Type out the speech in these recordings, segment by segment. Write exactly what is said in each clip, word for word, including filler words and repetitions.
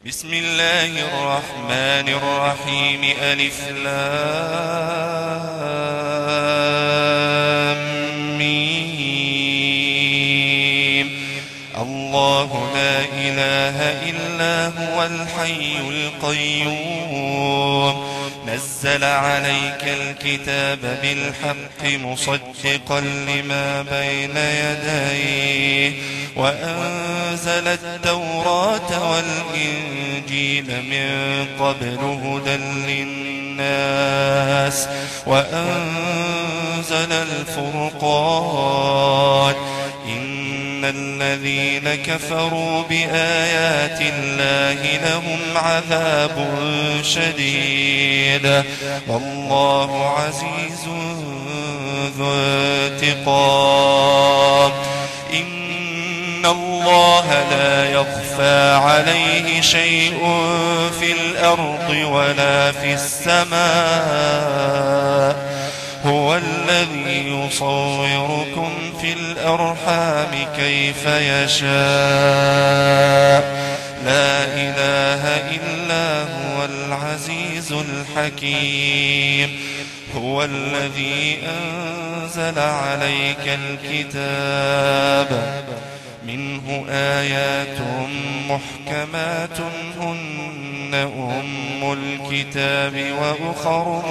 بسم الله الرحمن الرحيم. ألف لام ميم. الله لا إله إلا هو الحي القيوم نزل عليك الكتاب بالحق مصدقا لما بين يديه وأنزل التوراة والإنجيل من قبل هدى للناس وأنزل الفرقان. إن الذين كفروا بآيات الله لهم عذاب شديد والله عزيز ذو انتقام. إن الله لا يخفى عليه شيء في الأرض ولا في السماء هو الذي يصوركم في الأرحام كيف يشاء لا إله إلا هو العزيز الحكيم. هو الذي أنزل عليك الكتاب منه آيات محكمات هن أم الكتاب وأخر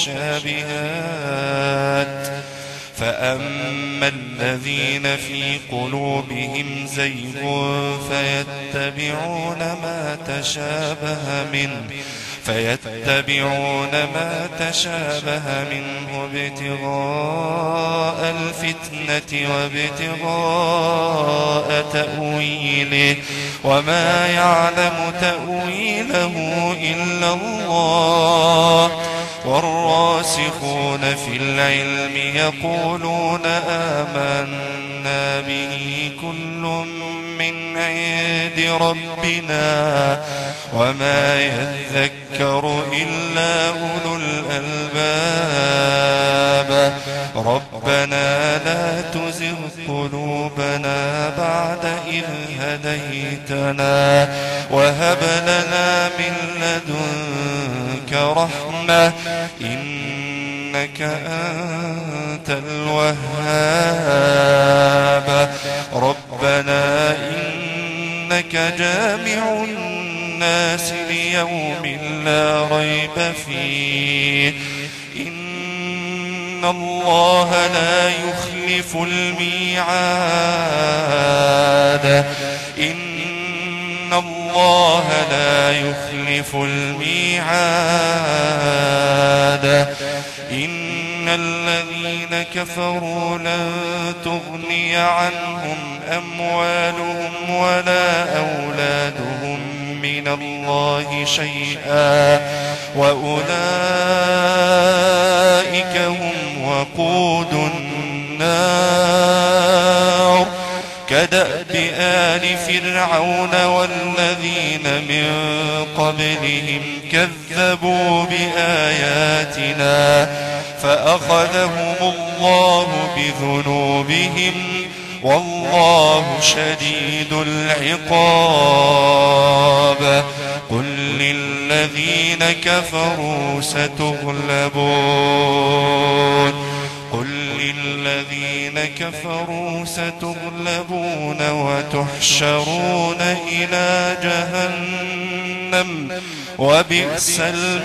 متشابهات فأما الذين في قلوبهم زيغ فيتبعون ما تشابه منه فيتبعون ما تشابه منه ابتغاء الفتنة وابتغاء تأويله وما يعلم تأويله إلا الله والراسخون في العلم يقولون آمنا به كل من عند ربنا وما يذكر إلا أولو الألباب. ربنا لا تزغ قلوبنا بعد إذ هديتنا وهب لنا من لدنك رحمة إنك أنت الوهاب. ربنا إنك جامع الناس ليوم لا ريب فيه إن الله لا يخلف الميعاد إن الله لا يخلف الميعاد. إن الذين كفروا لن تغني عنهم أموالهم ولا أولادهم من الله شيئا وأولئك هم وقود النار كدأب آل فرعون والذين من قبلهم كذبوا بآياتنا فأخذهم الله بذنوبهم والله شديد العقاب. قل للذين كفروا ستغلبون قل للذين كفروا ستغلبون وتحشرون إلى جهنم وبئس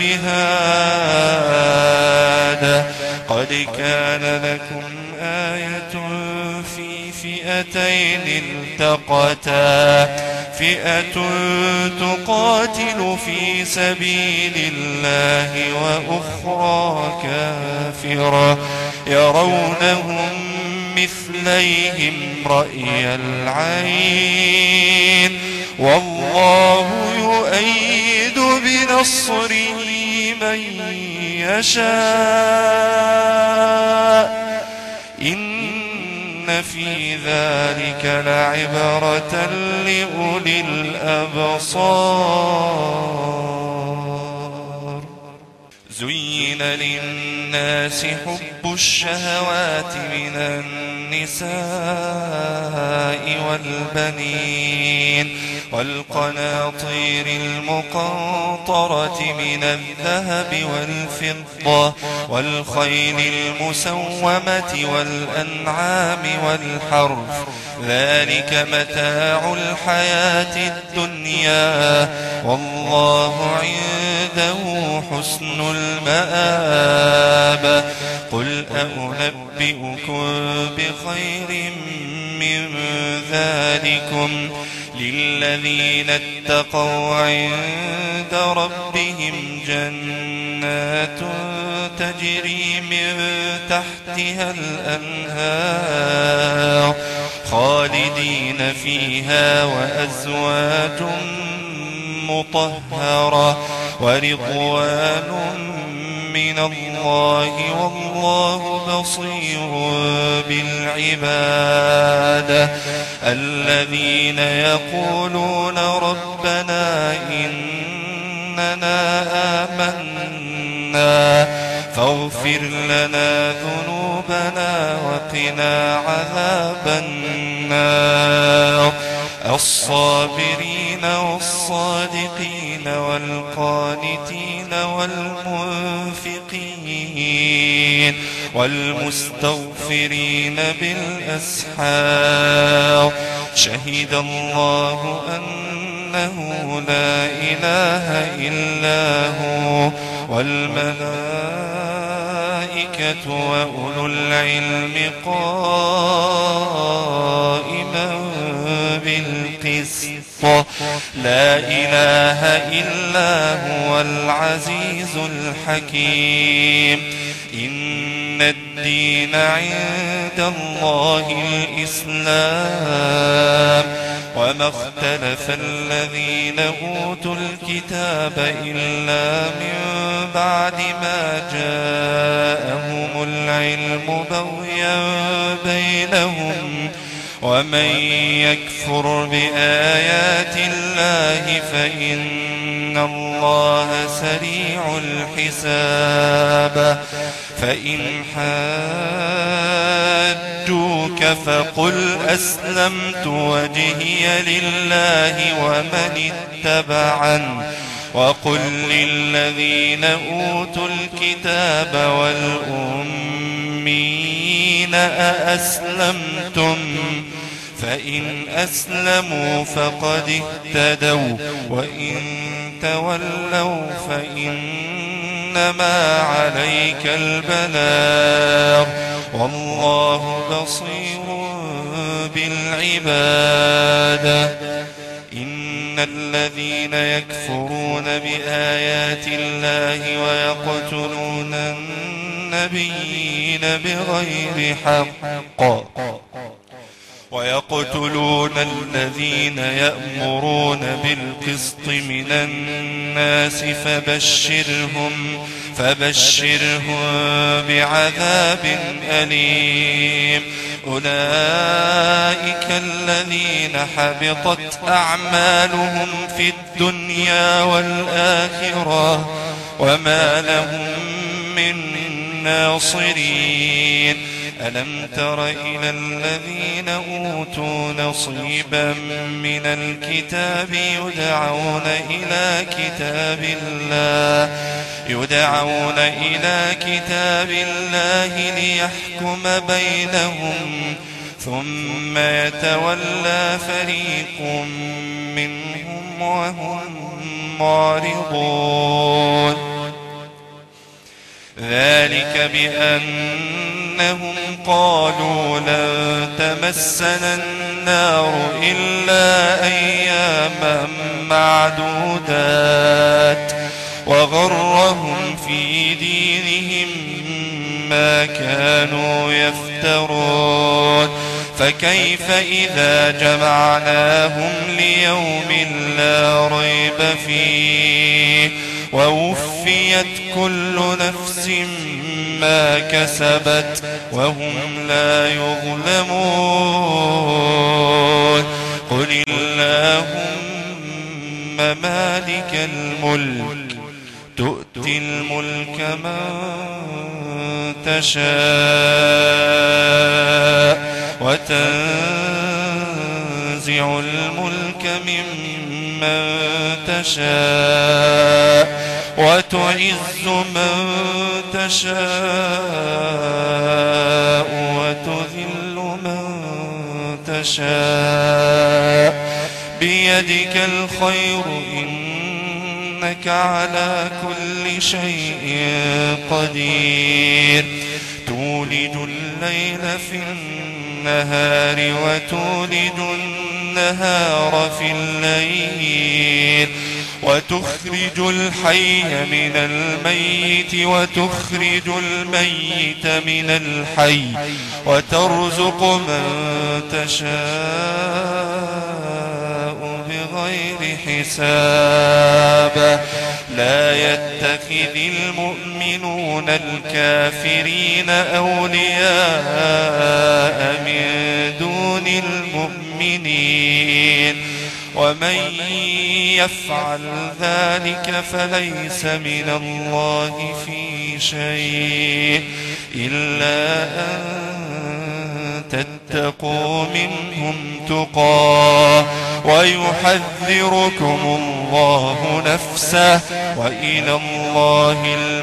المهاد. قد كان لكم آية في فئتين التقتا فئة تقاتل في سبيل الله وأخرى كافرة يرونهم مثليهم رأي العين والله يؤيد بنصره من يشاء إن في ذلك لعبرة لأولي الأبصار. زين للناس حب الشهوات من النساء والبنين والقناطير المقنطرة من الذهب والفضة والخيل المسومة والأنعام والحرث ذلك متاع الحياة الدنيا والله عنده حسن المآب قل أنبئكم بخير من ذلكم للذين اتقوا عند ربهم جنات تجري من تحتها الأنهار خالدين فيها وأزواج مطهرة ورضوان من الله والله بصير بالعباد الذين يقولون ربنا إننا آمنا فاغفر لنا ذنوبنا وقنا عذاب النار الصابرين والصادقين والقانتين والمنفقين والمستغفرين بالأسحار شهد الله أنه لا إله إلا هو والملائكة وأولو العلم قائما بالقسط لا إله إلا هو العزيز الحكيم إن الدين عند الله الإسلام وما اختلف الذين أوتوا الكتاب إلا من بعد ما جاءهم العلم بغيا بينهم ومن يكفر بآيات الله فإن الله سريع الحساب فإن حاجوك فقل أسلمت وجهي لله ومن اتبعن وقل للذين أوتوا الكتاب والأمين أأسلمتم فإن أسلموا فقد اهتدوا وإن تولوا فإنما عليك البلاغ والله بصير بالعباد إن الذين يكفرون بآيات الله ويقتلون النبيين بغير حق ويقتلون الذين يأمرون بالقسط من الناس فبشرهم فبشرهم بعذاب أليم أولئك الذين حبطت أعمالهم في الدنيا والآخرة وما لهم من ناصرين ألم تر إلى الذين أوتوا نصيبا من الكتاب يدعون إلى كتاب الله يدعون إلى كتاب الله ليحكم بينهم ثم يتولى فريق منهم وهم معرضون ذلك بأنهم قالوا لن تمسنا النار إلا أياما معدودات وغرهم في دينهم ما كانوا يفترون فكيف إذا جمعناهم ليوم لا ريب فيه ووفيت كل نفس ما كسبت وهم لا يظلمون قل اللهم مالك الملك تؤتي الملك من تشاء وتنزع الملك ممن تشاء وتعز من تشاء وتذل من تشاء بيدك الخير إنك على كل شيء قدير تولج الليل في النهار وتولج النهار في الليل وتخرج الحي من الميت وتخرج الميت من الحي وترزق من تشاء بغير حساب لا يتخذ المؤمنون الكافرين أولياء من دون المؤمنين ومن يفعل ذلك فليس من الله في شيء إلا أن تتقوا منهم تقاه ويحذركم الله نفسه وإلى الله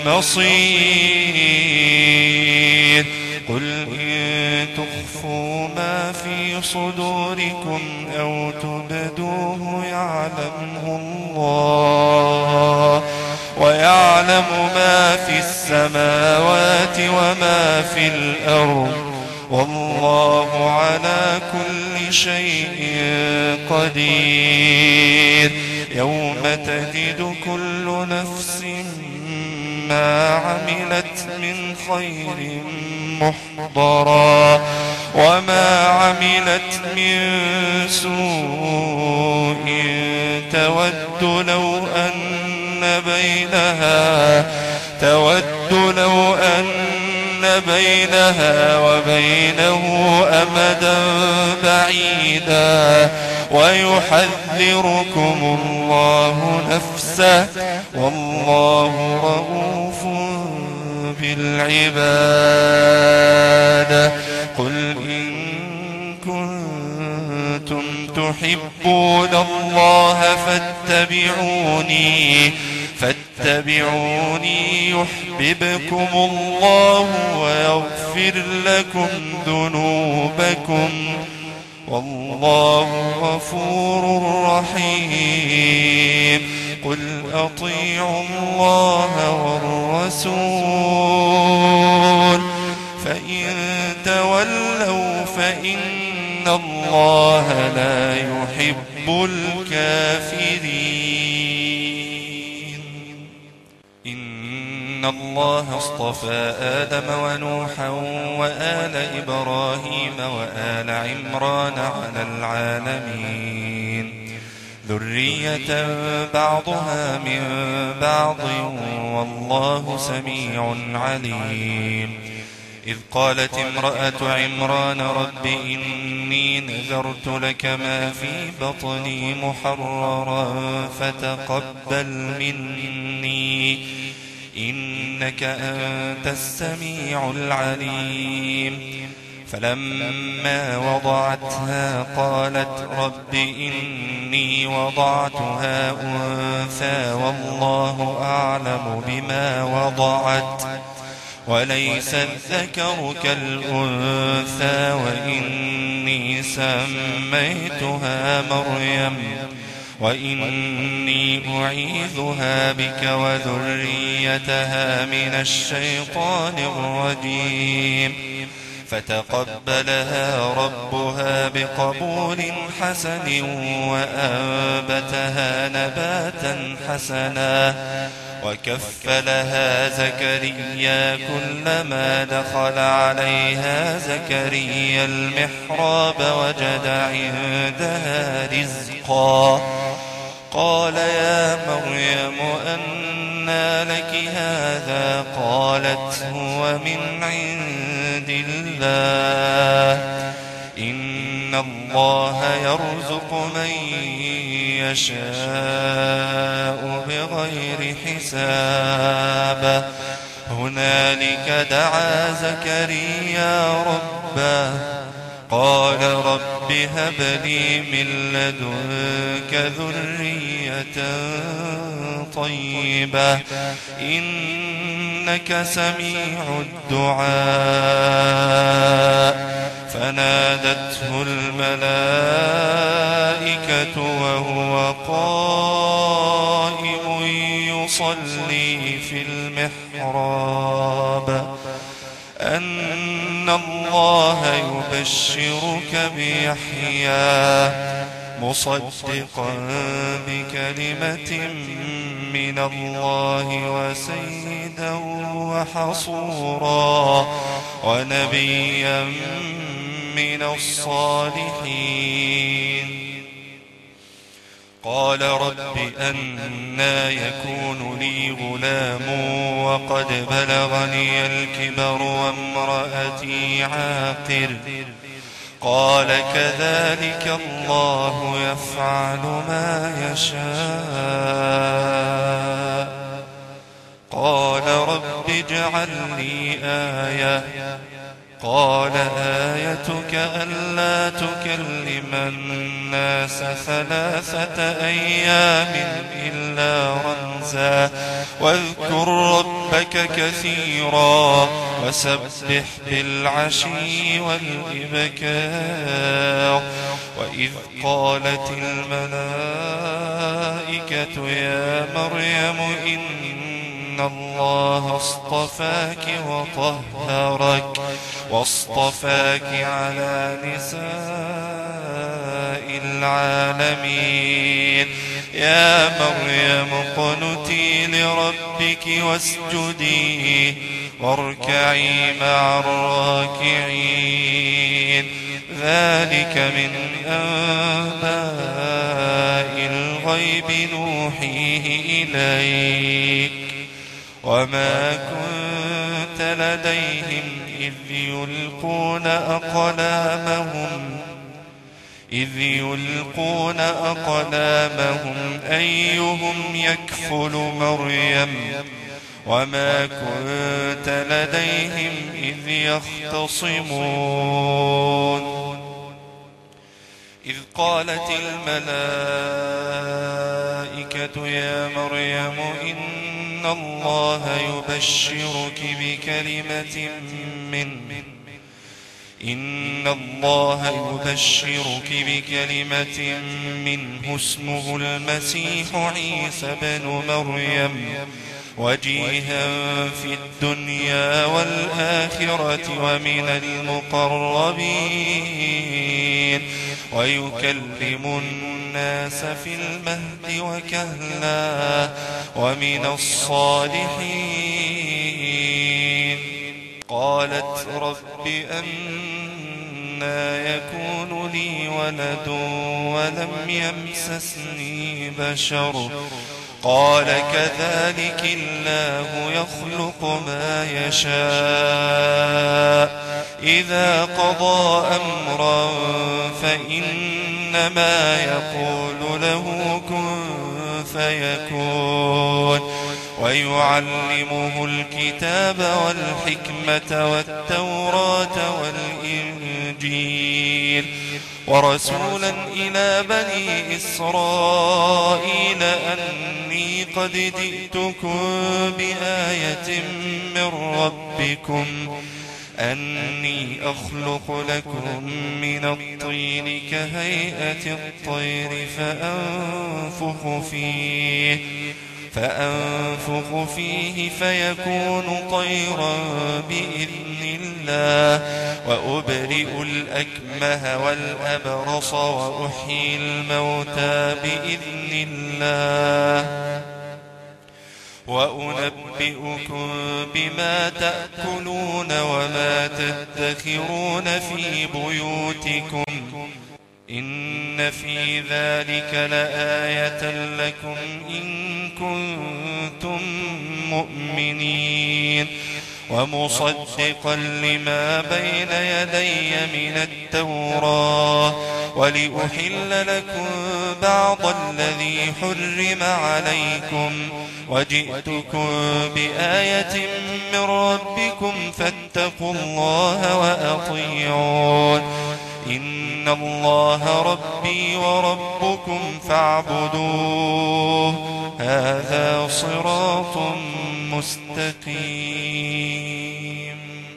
المصير قل إن تخفوا ما في صدوركم أو تبدوه يعلمه الله ويعلم ما في السماوات وما في الأرض والله على كل شيء قدير يوم تجد كل نفس ما عملت من خير محضرا وما عملت من سوء تود لو أن بينها تود لو أن بينها وبينه أمدا بعيدا ويحذركم الله نفسه والله رؤوف بالعباد قل إن كنتم تحبون الله فاتبعوني فاتبعوني يحببكم الله ويغفر لكم ذنوبكم والله غفور رحيم قل أطيعوا الله والرسول فإن تولوا فإن الله لا يحب الكافرين إن الله اصطفى آدم ونوحا وآل إبراهيم وآل عمران على العالمين ذرية بعضها من بعض والله سميع عليم إذ قالت امرأة عمران رب إني نذرت لك ما في بطني محررا فتقبل مني إنك أنت السميع العليم فلما وضعتها قالت رب إني وضعتها أنثى والله أعلم بما وضعت وليس الذكر كالأنثى وإني سميتها مريم وإني أعيذها بك وذريتها من الشيطان الرجيم فتقبلها ربها بقبول حسن وأنبتها نباتا حسنا وكفلها زكريا كلما دخل عليها زكريا المحراب وجد عندها رزقا قال يا مريم أنى لك هذا قالت هو من عند الله إن الله يرزق من يشاء بغير حساب هنالك دعا زكريا ربه قال رب رب هب لي من لدنك ذرية طيبة إنك سميع الدعاء. فنادته الملائكة وهو قائم يصلي في المحراب أن الله يبشرك بيحيى مصدقا بكلمة من الله وسيدا وحصورا ونبيا من الصالحين. قال رب أنى يكون لي غلام وقد بلغني الكبر وامرأتي عاقر. قال كذلك الله يفعل ما يشاء. قال رب اجعل لي آية. قال آيتك ألا تكلم الناس ثلاثة أيام إلا رمزا واذكر ربك كثيرا وسبح بالعشي والإبكار. وإذ قالت الملائكة يا مريم إن الله اصطفاك وطهرك واصطفاك على نساء العالمين. يا مريم اقنتي لربك واسجدي واركعي مع الراكعين. ذلك من أنباء الغيب نوحيه إليك وما كنت لديهم إذ يلقون أقلامهم إذ يلقون أقلامهم أيهم يكفل مريم وما كنت لديهم إذ يختصمون. إذ قالت الملائكة يا مريم إن الله يبشرك بكلمة منه إن الله يبشرك بكلمة منه اسمه المسيح عيسى بن مريم وجيها في الدنيا والآخرة ومن المقربين ويكلم الناس في المهد وكهلا ومن الصالحين. قالت رب أنى يكون لي ولد ولم يمسسني بشر. قال كذلك الله يخلق ما يشاء إذا قضى أمرا فإنما يقول له كن فيكون. ويعلمه الكتاب والحكمة والتوراة والإنجيل ورسولا إلى بني إسرائيل أني قد جئتكم بآية من ربكم أني أخلق لكم من الطين كهيئة الطير فأنفخ فيه فأنفخ فيه فيكون طيرا بإذن الله وأبرئ الأكمه والأبرص وأحيي الموتى بإذن الله وأنبئكم بما تأكلون وما تدخرون في بيوتكم إن في ذلك لآية لكم إن كنتم مؤمنين. ومصدقا لما بين يدي من التوراة ولأحل لكم بعض الذي حرم عليكم وجئتكم بآية من ربكم فاتقوا الله وأطيعون. إن الله ربي وربكم فاعبدوه هذا صراط مستقيم.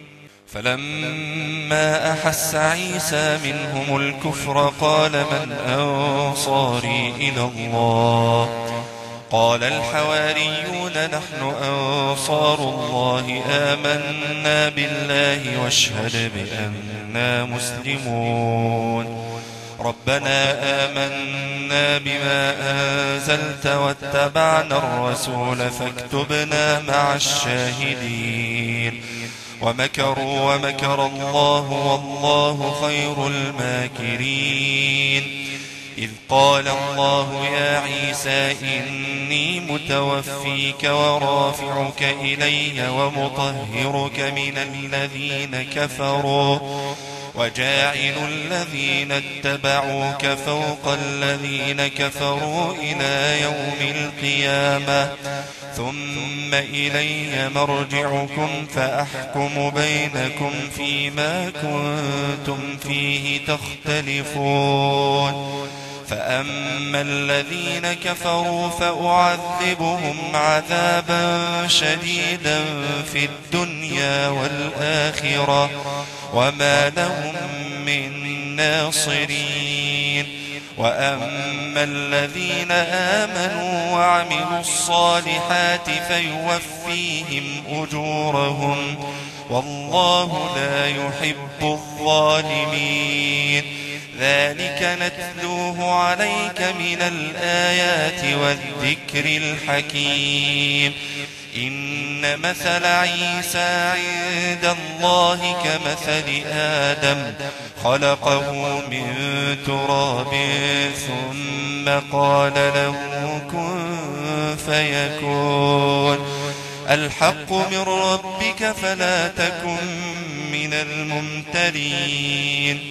فلما أحس عيسى منهم الكفر قال من أنصاري إلى الله قال الحواريون نحن أنصار الله آمنا بالله واشهد بأننا مسلمون. ربنا آمنا بما أنزلت واتبعنا الرسول فاكتبنا مع الشاهدين. ومكروا ومكر الله والله خير الماكرين. إذ قال الله يا عيسى إني متوفيك ورافعك إلي ومطهرك من الذين كفروا وجاعل الذين اتبعوك فوق الذين كفروا إلى يوم القيامة ثم إلي مرجعكم فأحكم بينكم فيما كنتم فيه تختلفون. فأما الذين كفروا فأعذبهم عذابا شديدا في الدنيا والآخرة وما لهم من ناصرين. وأما الذين آمنوا وعملوا الصالحات فيوفيهم أجورهم والله لا يحب الظالمين. ذلك نتلوه عليك من الآيات والذكر الحكيم. إن مثل عيسى عند الله كمثل آدم خلقه من تراب ثم قال له كن فيكون. الحق من ربك فلا تكن من الممترين.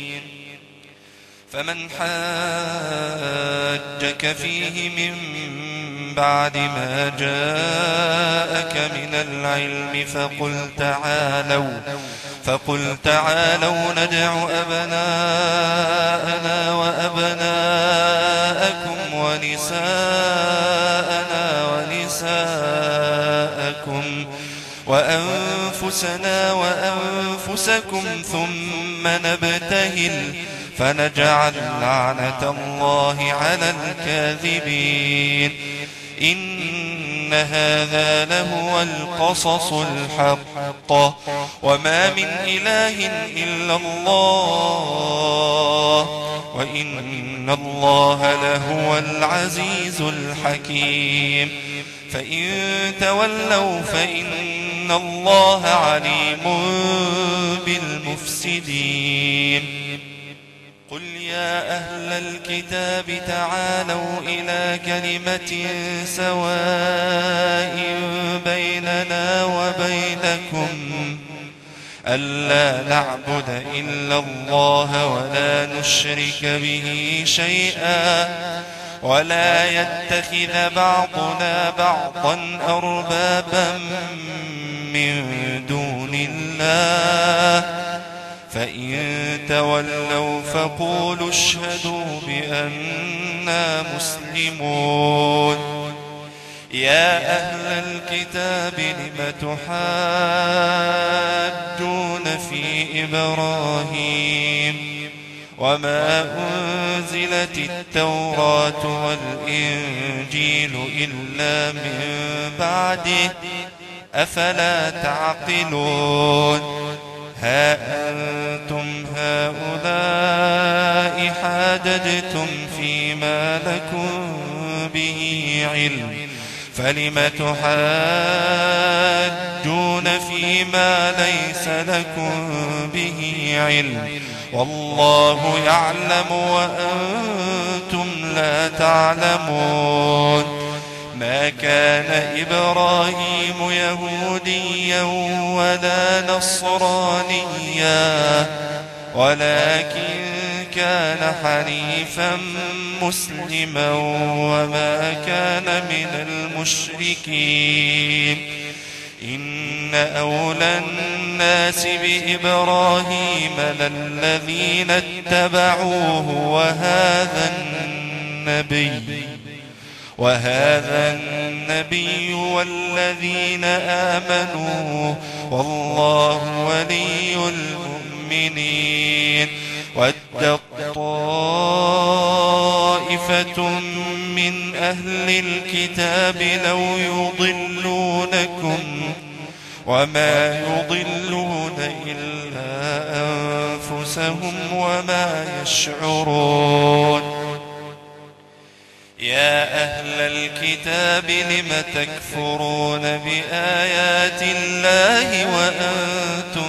فمن حاجك فيه من بعد ما جاءك من العلم فقل تعالوا فقل تعالوا ندع أبناءنا وأبناءكم ونساءنا ونساءكم وأنفسنا وأنفسكم ثم نبتهل فنجعل لعنة الله على الكاذبين. إن هذا لهو القصص الحق وما من إله إلا الله وإن الله لهو العزيز الحكيم. فإن تولوا فإن الله عليم بالمفسدين. قل يا أهل الكتاب تعالوا إلى كلمة سواء بيننا وبينكم ألا نعبد إلا الله ولا نشرك به شيئا ولا يتخذ بعضنا بعضا أربابا من دون الله. فإن تولوا فقولوا اشهدوا بأننا مسلمون. يا أهل الكتاب لم تحاجون في إبراهيم وما أنزلت التوراة والإنجيل إلا من بعده أفلا تعقلون. ها أنتم هؤلاء حاججتم فيما لكم به علم فلم تحاجون فيما ليس لكم به علم والله يعلم وأنتم لا تعلمون. ما كان إبراهيم يهوديا ولا نصرانيا ولكن كان حنيفا مسلما وما كان من المشركين. إن أولى الناس بإبراهيم للذين اتبعوه وهذا النبي وهذا النبي والذين آمنوا والله ولي المؤمنين. ود طائفة من أهل الكتاب لو يضلونكم وما يضلون إلا أنفسهم وما يشعرون. يا أهل الكتاب لم تكفرون بآيات الله وأنتم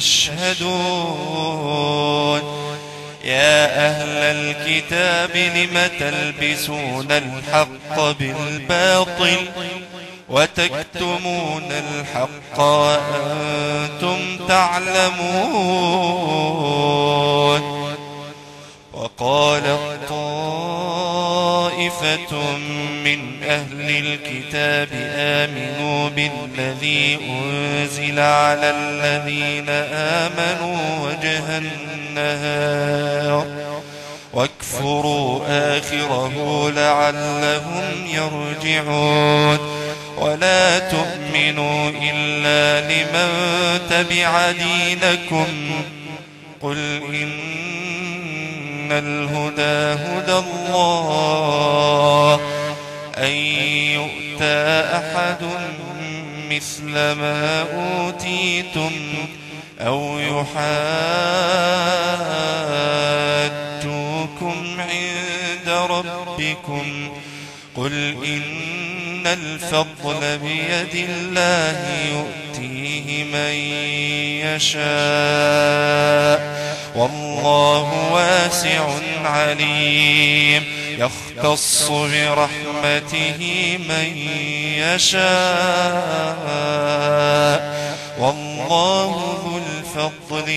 تشهدون. يا أهل الكتاب لم تلبسون الحق بالباطل وتكتمون الحق وأنتم تعلمون. وقال طائفة من أهل الكتاب آمنوا بالذي أنزل على الذين آمنوا وجه النهار واكفروا آخره لعلهم يرجعون. ولا تؤمنوا إلا لمن تبع دينكم قل إن الهدى هدى الله أن يؤتى أحد مثل ما أوتيتم أو يحاجوكم عند ربكم قل إن الفضل بيد الله يؤتيه من يشاء والله واسع عليم. يختص برحمته من يشاء والله ذو الفضل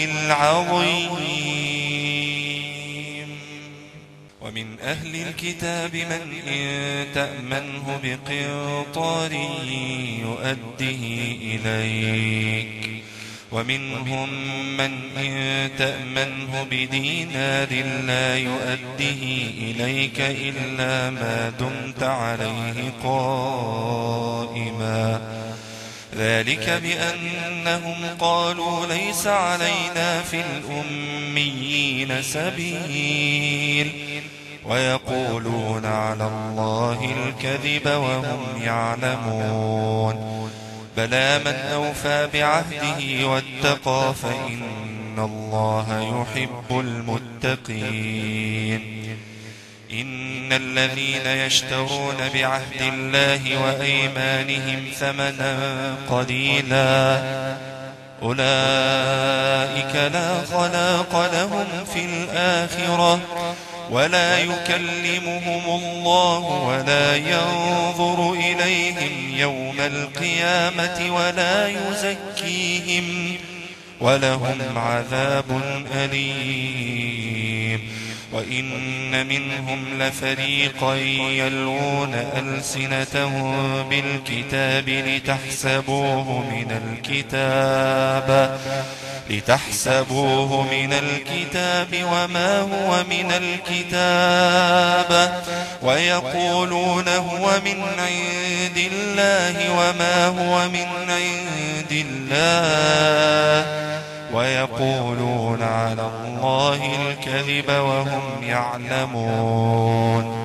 العظيم. ومن أهل الكتاب من إن تأمنه بقنطار يؤده إليك ومنهم من إن تأمنه بدينار لا يؤده إليك إلا ما دمت عليه قائما ذلك بأنهم قالوا ليس علينا في الأميين سبيل ويقولون على الله الكذب وهم يعلمون. بلى من أوفى بعهده واتقى فإن الله يحب المتقين. إن الذين يشترون بعهد الله وأيمانهم ثمنا قليلا أولئك لا خلاق لهم في الآخرة ولا يكلمهم الله ولا ينظر إليهم يوم القيامة ولا يزكيهم ولهم عذاب أليم. وإن منهم لفريقا يلوون ألسنتهم بالكتاب لتحسبوه من الكتاب لتحسبوه من الكتاب وما هو من الكتاب ويقولون هو من عند الله وما هو من عند الله ويقولون على الله الكذب وهم يعلمون.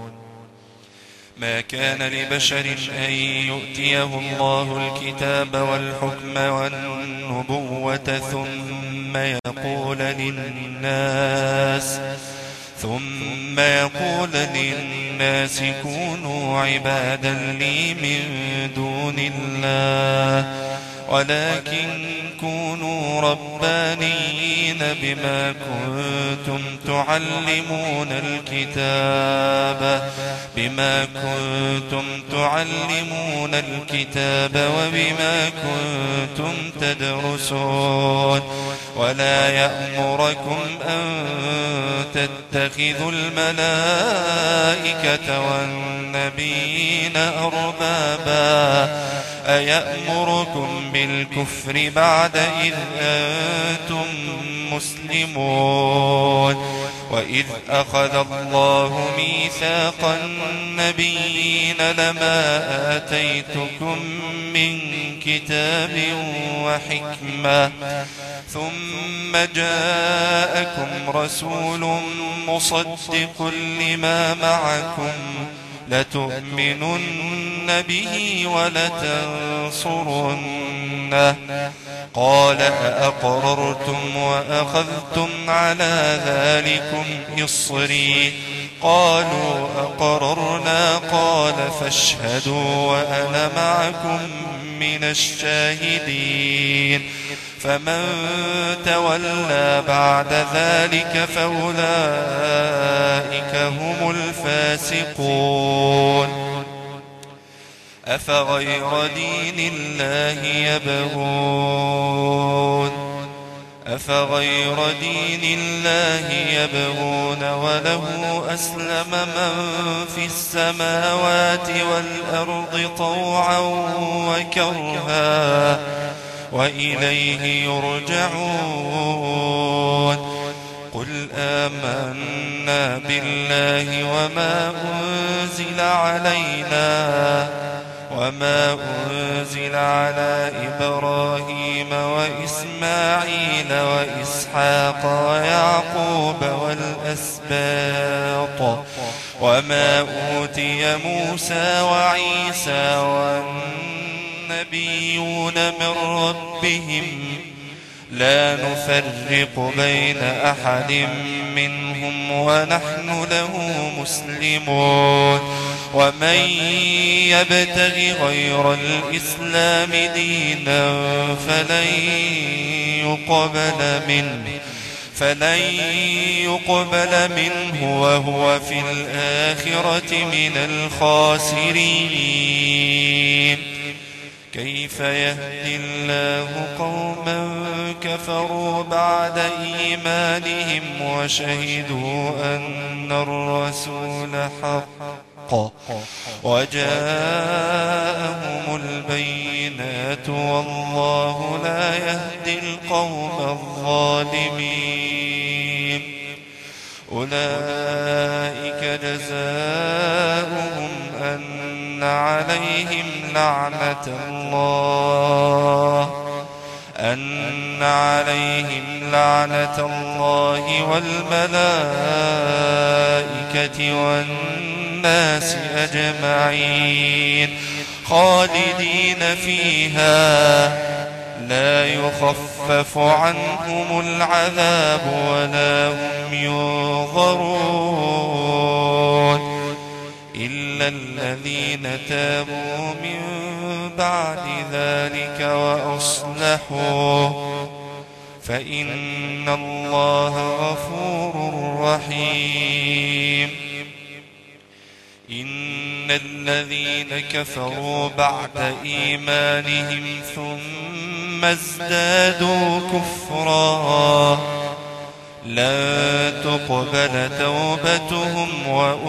ما كان لبشر أن يؤتيه الله الكتاب والحكم والنبوة ثم يقول للناس ثم يقول للناس كونوا عبادا لي من دون الله ولكن كونوا ربانيين بما كنتم تعلمون الكتاب بما كنتم تعلمون الكتاب وبما كنتم تدرسون. ولا يأمركم أن تتخذوا الملائكة والنبيين أربابا أيأمركم بالكفر بعد إذ أنتم مسلمون وإذ أخذ الله ميثاق النبيين لما آتيتكم من كتاب وحكمة ثم جاءكم رسول مصدق لما معكم لتؤمنن به ولتنصرنه قال أأقررتم وأخذتم على ذلكم إصري قالوا أقررنا قال فاشهدوا وأنا معكم من الشاهدين فمن تولى بعد ذلك فأولئك هم الفاسقون أفغير دين الله يبغون أفغير دين الله يبغون وله أسلم من في السماوات والأرض طوعا وكرها وإليه يرجعون قل آمنا بالله وما أنزل علينا وما أنزل على إبراهيم وإسماعيل وإسحاق ويعقوب والأسباط وما أوتي موسى وعيسى والنبيون من ربهم لا نفرق بين أحد منهم ونحن له مسلمون ومن يبتغ غير الإسلام دينا فلن يقبل منه فلن يقبل منه وهو في الآخرة من الخاسرين كيف يهدي الله قوما كفروا بعد إيمانهم وشهدوا أن الرسول حق وجاءهم البينات والله لا يهدي القوم الظالمين أولئك جزاؤهم أن عليهم لعنة الله أن عليهم لعنة الله والملائكة والناس أجمعين خالدين فيها لا يخفف عنهم العذاب ولا هم ينظرون إلا الذين تابوا من بعد ذلك وأصلحوا فإن الله غفور رحيم إن الذين كفروا بعد إيمانهم ثم ازدادوا كفرا لا تقبل توبتهم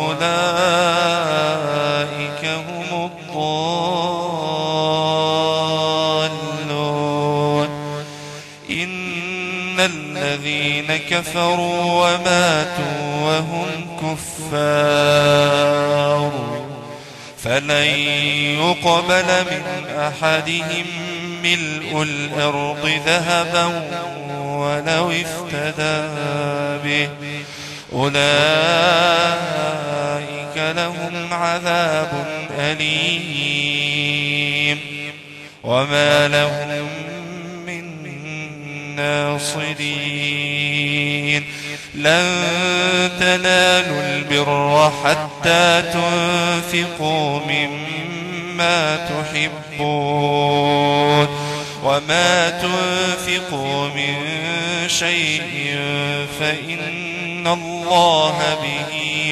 وأولئك هم الضالون إن الذين كفروا وماتوا وهم كفار فلن يقبل من أحدهم ملء الأرض ذهبا ولو افتدى به أولئك لهم عذاب أليم وما لهم من ناصرين لن تنالوا البر حتى تنفقوا مما تحبون وما تنفقوا من شيء فإن الله به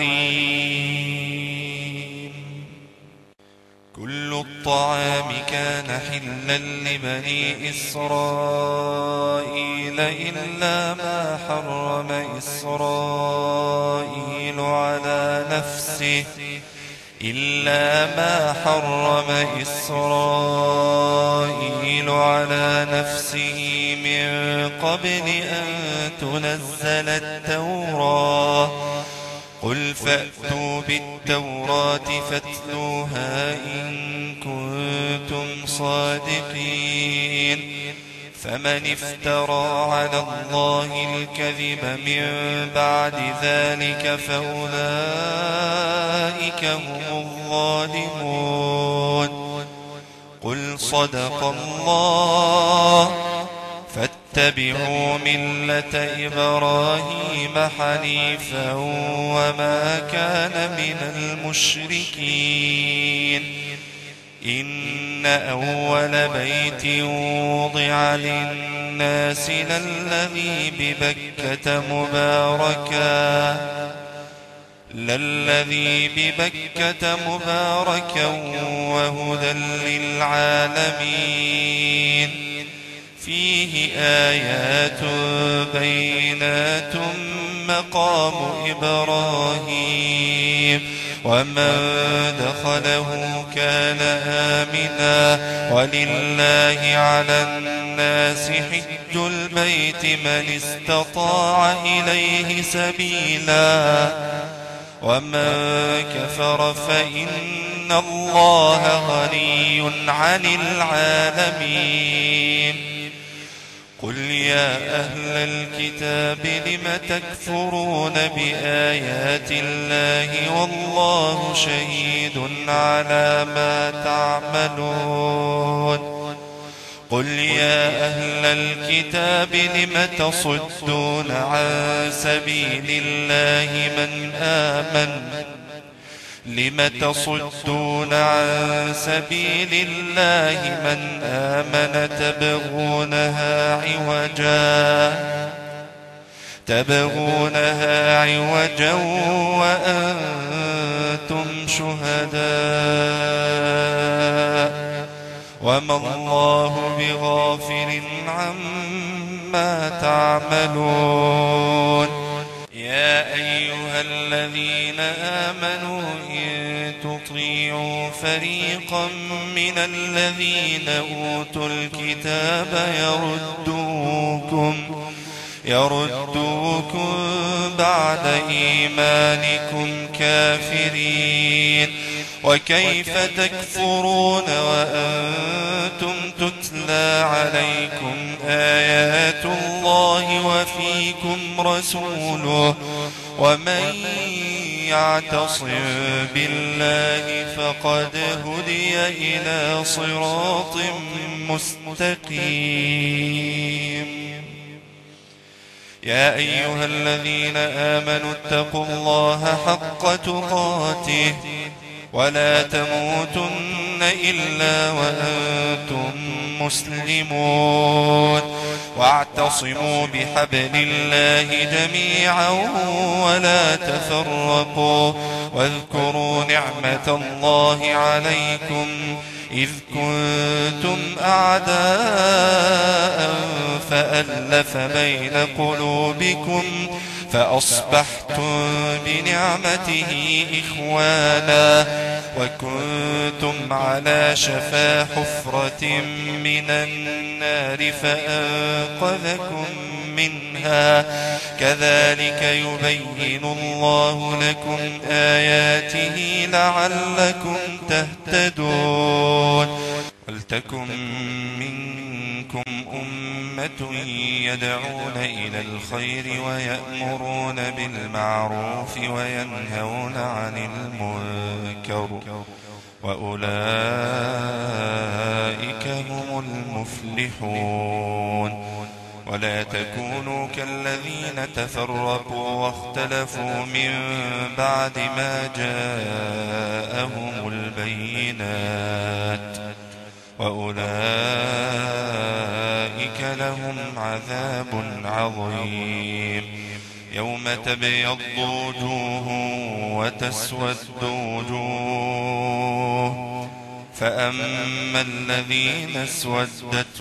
عليم كل الطعام كان حلا لبني إسرائيل إلا ما حرم إسرائيل على نفسه إلا ما حرم إسرائيل على نفسه من قبل أن تنزل التوراة قل فأتوا بالتوراة فاتلوها إن كنتم صادقين فمن افترى على الله الكذب من بعد ذلك فأولئك هم الظالمون قل صدق الله فاتبعوا ملة إبراهيم حنيفا وما كان من المشركين إن أول بيت وضع للناس للذي ببكة مباركا للذي ببكة مباركا وهدى للعالمين فيه آيات بينات مقام إبراهيم ومن دخله كان آمنا ولله على الناس حج البيت من استطاع إليه سبيلا ومن كفر فإن الله غني عن العالمين قل يا أهل الكتاب لم تكفرون بآيات الله والله شهيد على ما تعملون قل يا أهل الكتاب لم تصدون عن سبيل الله من آمن لم تصدون عن سبيل الله من آمن تبغونها عوجا تبغونها عوجا وأنتم شهداء وما الله بغافل عما تعملون يا أيها الذين آمنوا إن تطيعوا فريقا من الذين أوتوا الكتاب يردوكم يردوكم بعد إيمانكم كافرين وكيف تكفرون وأنتم تتلى عليكم آيات الله وفيكم رسوله ومن يعتصم بالله فقد هدي إلى صراط مستقيم يا أيها الذين آمنوا اتقوا الله حق تقاته ولا تموتن إلا وأنتم مسلمون واعتصموا بحبل الله جميعا ولا تفرقوا واذكروا نعمة الله عليكم إذ كنتم أعداء فألف بين قلوبكم فأصبحتم بنعمته إخوانا وكنتم على شفا حفرة من النار فأنقذكم منها كذلك يبين الله لكم آياته لعلكم تهتدون ولتكن منكم أمة يدعون إلى الخير ويأمرون بالمعروف وينهون عن المنكر وأولئك هم المفلحون ولا تكونوا كالذين تفرقوا واختلفوا من بعد ما جاءهم البينات وأولئك لهم عذاب عظيم يوم تبيض وجوه وتسود وجوه فأما الذين اسودت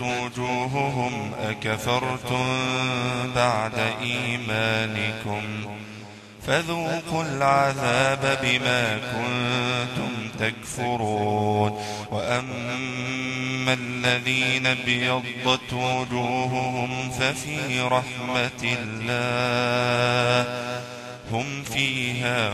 وجوههم أكفرتم بعد إيمانكم فذوقوا العذاب بما كنتم تكفرون. وأما الذين ابيضت وجوههم ففي رحمة الله هم فيها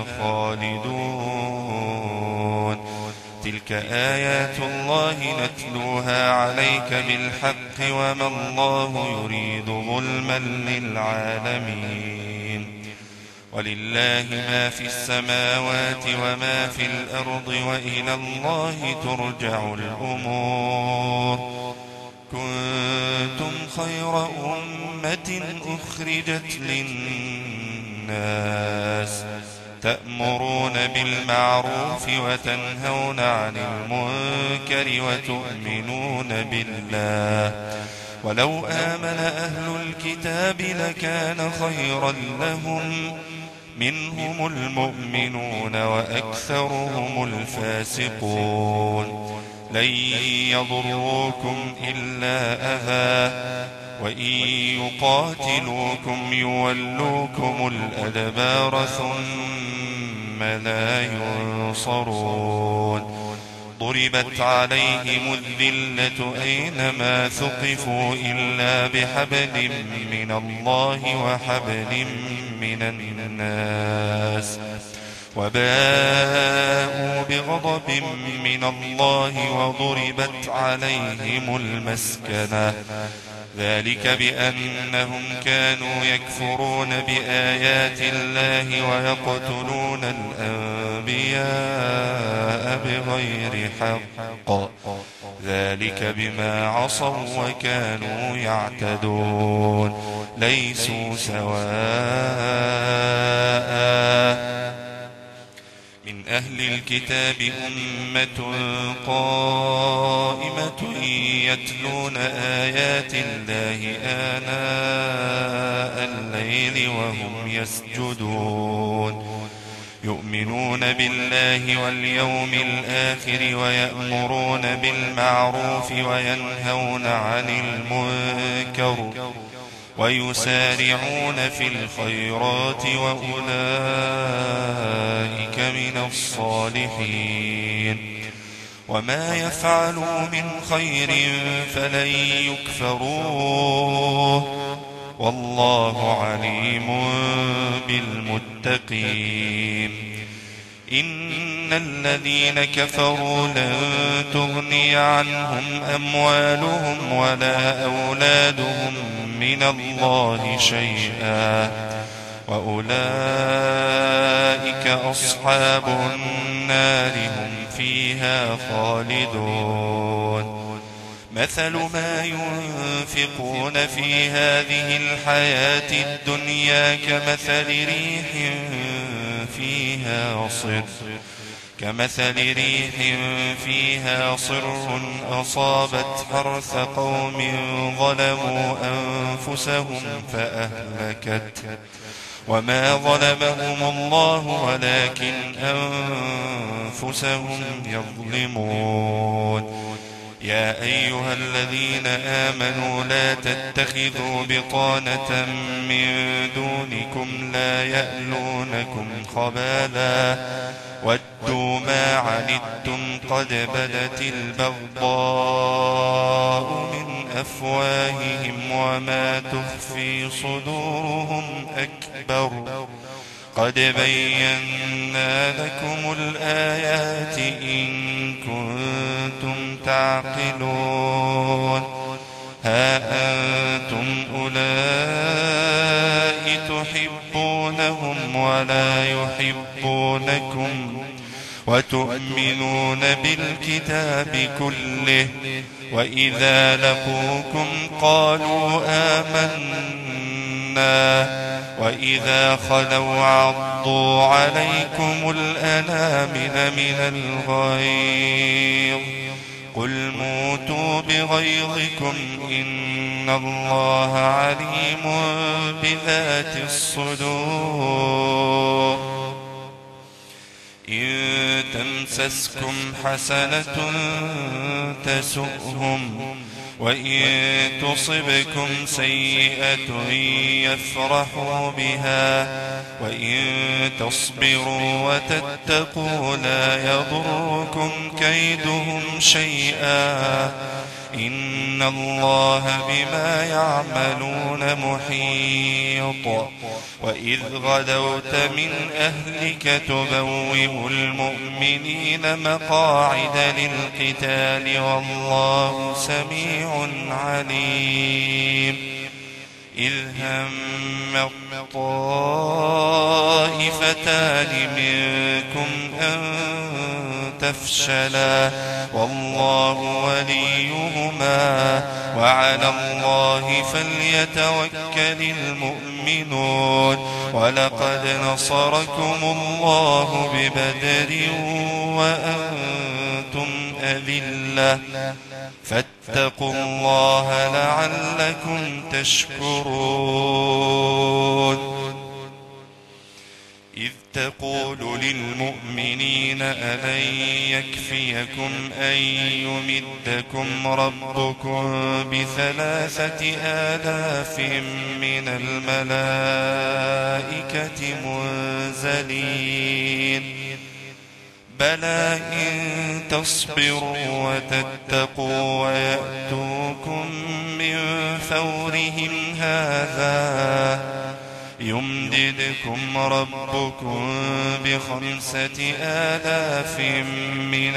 خالدون. تلك آيات الله نتلوها عليك بالحق وما الله يريد ظلما للعالمين. ولله ما في السماوات وما في الأرض وإلى الله ترجع الأمور. كنتم خير أمة أخرجت للناس تأمرون بالمعروف وتنهون عن المنكر وتؤمنون بالله. ولو آمن أهل الكتاب لكان خيرا لهم منهم المؤمنون وأكثرهم الفاسقون. لن يضروكم إلا أذى وإن يقاتلوكم يولوكم الأدبار ثم لا ينصرون. ضربت عليهم الذلة أينما ثقفوا إلا بحبل من الله وحبل من الناس وباءوا بغضب من الله وضربت عليهم المسكنة. ذلك بأنهم كانوا يكفرون بآيات الله ويقتلون الأنبياء بغير حق. ذلك بما عصوا وكانوا يعتدون. ليسوا سواء من أهل الكتاب أمة قائمة يتلون آيات الله آناء الليل وهم يسجدون. يؤمنون بالله واليوم الآخر ويأمرون بالمعروف وينهون عن المنكر ويسارعون في الخيرات وأولئك من الصالحين. وما يفعلوا من خير فلن يكفروه والله عليم بالمتقين. إن الذين كفروا لن تغني عنهم أموالهم ولا أولادهم من الله شيئا وأولئك أصحاب النار هم فيها خالدون. مثل ما ينفقون في هذه الحياة الدنيا كمثل ريح فيها صر كمثل ريح فيها صر أصابت حرث قوم ظلموا أنفسهم فأهلكت وما ظلمهم الله ولكن أنفسهم يظلمون. يا أيها الذين آمنوا لا تتخذوا بطانة من دونكم لا يألونكم خبالا ودوا ما عنتم قد بدت البغضاء من أفواههم وما تخفي صدورهم أكبر. قد بينا لكم الآيات إن كنتم تعقلون. ها أنتم أولئك تحبونهم ولا يحبونكم وتؤمنون بالكتاب كله وإذا لقوكم قالوا آمنا وإذا خلوا عضوا عليكم الأنامل من الغيظ قل موتوا بغيظكم إن الله عليم بذات الصدور. إن تمسسكم حسنة تسؤهم وإن تصبكم سيئة يفرحوا بها وإن تصبروا وتتقوا لا يضركم كيدهم شيئا إن الله بما يعملون محيط. وإذ غدوت من أهلك تبوئ المؤمنين مقاعد للقتال والله سميع عليم. إذ هم الطائفتان منكم أن تفشلا والله وليهما وعلى الله فليتوكل المؤمنون. ولقد نصركم الله ببدر وأنتم أذلة فاتقوا الله لعلكم تشكرون. إذ تقول للمؤمنين ألن يكفيكم أن يمدكم ربكم بثلاثة آلاف من الملائكة منزلين بلى إن تصبروا وتتقوا ويأتوكم من فورهم هذا يمددكم ربكم بخمسة آلاف من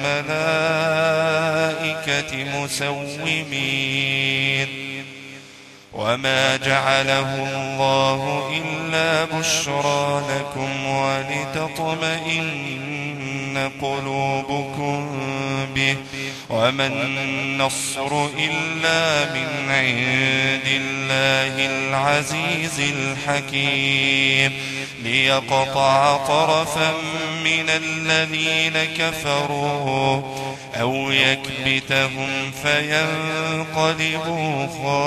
الملائكة مسومين. وما جعله الله إلا بشرى لكم ولتطمئن قلوبكم به وما النصر إلا من عند الله العزيز الحكيم ليقطع طرفا من الذين كفروا أو يكبتهم فينقلبوا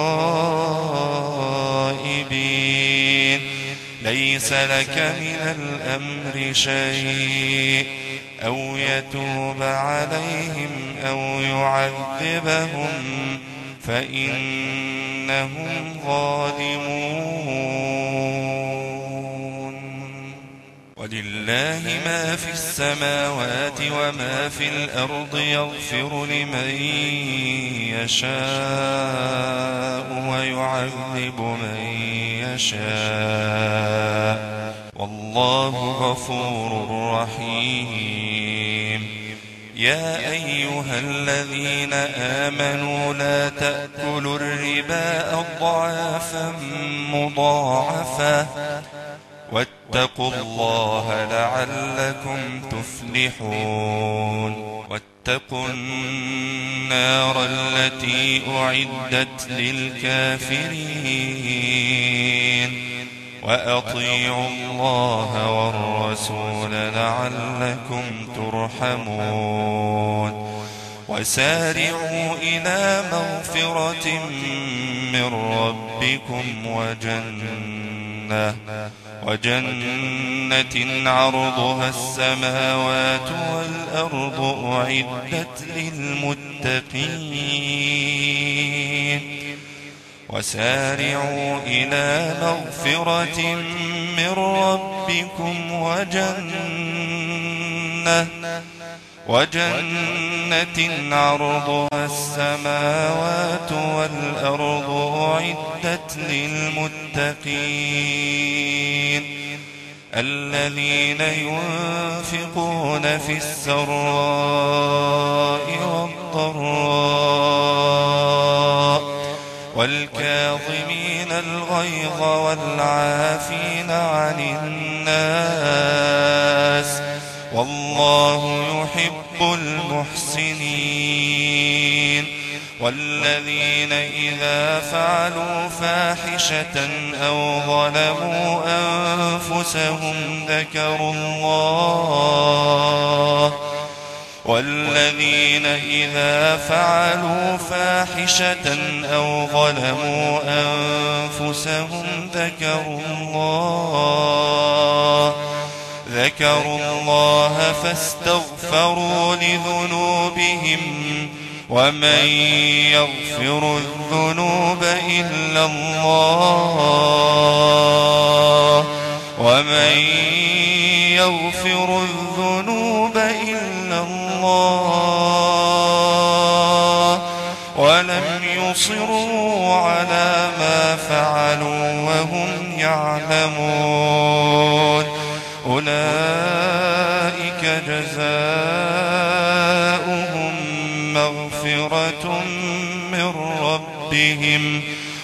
خائبين. ليس لك من الأمر شيء أو يتوب عليهم أو يعذبهم فإنهم ظالمون. ولله ما في السماوات وما في الأرض يغفر لمن يشاء ويعذب من يشاء والله غفور رحيم. يا أيها الذين آمنوا لا تأكلوا الربا أضعافا مضاعفة واتقوا الله لعلكم تفلحون. واتقوا النار التي أعدت للكافرين وأطيعوا الله والرسول لعلكم ترحمون. وسارعوا إلى مغفرة من ربكم وجنة وجنة عرضها السماوات والأرض أعدت للمتقين. وسارعوا إلى مغفرة من ربكم وجنة وجنة عرضها السماوات والأرض أعدت للمتقين الذين ينفقون في السراء والضراء والكاظمين الغيظ والعافين عن الناس والله يحب المحسنين. والذين إذا فعلوا فاحشة أو ظلموا أنفسهم ذكروا الله والذين إذا فعلوا فاحشة أو ظلموا أنفسهم ذكروا الله ذكروا الله فاستغفروا لذنوبهم ومن يغفر الذنوب إلا الله ومن يغفر الذنوب إلا الله ولم يصروا على ما فعلوا وهم يعلمون أولئك جزاؤهم مغفرة من ربهم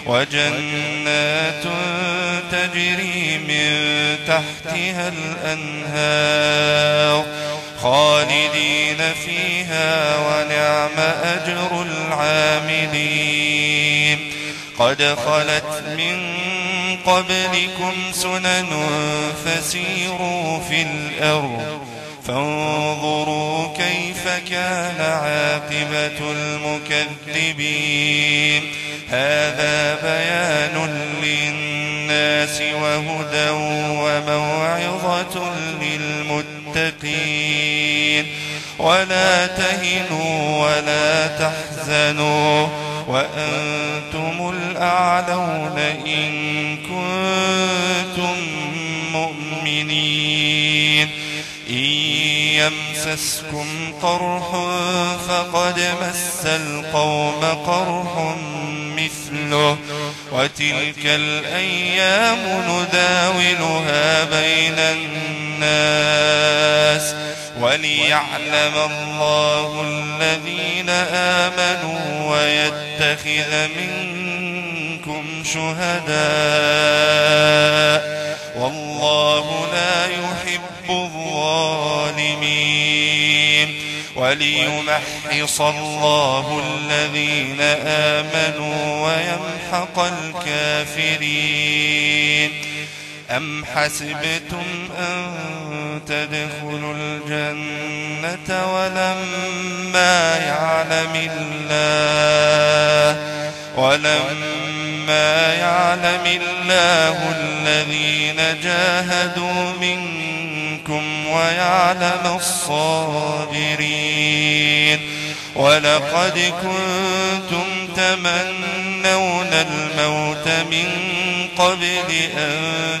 وجنات تجري من تحتها الأنهار خالدين فيها ونعم أجر العاملين قد خلت من قبلكم سنن فسيروا في الأرض فانظروا كيف كان عاقبة المكذبين هذا بيان للناس وهدى وموعظة للمتقين ولا تهنوا ولا تحزنوا وأنتم الأعلون إن كنتم مؤمنين إن يمسسكم قرح فقد مس القوم قرح مثله وتلك الأيام نداولها بين الناس وليعلم الله الذين آمنوا ويتخذ منكم شهداء والله لا يحب الظالمين وليمحص الله الذين آمنوا ويمحق الكافرين أم حسبتم أن تدخلوا الجنة ولما يعلم الله ولما يعلم الله الذين جاهدوا منكم ويعلم الصابرين ولقد كنتم تمنون الموت من قبل أن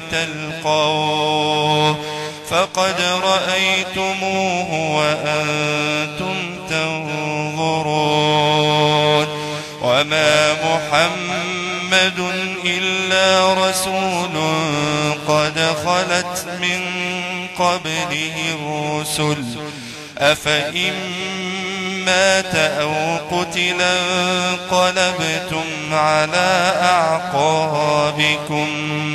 تلقوه فقد رأيتموه وأنتم تنظرون وما محمد إلا رسول قد خلت من قبله الرسل أفإن مات أو قتلا انقلبتم على أعقابكم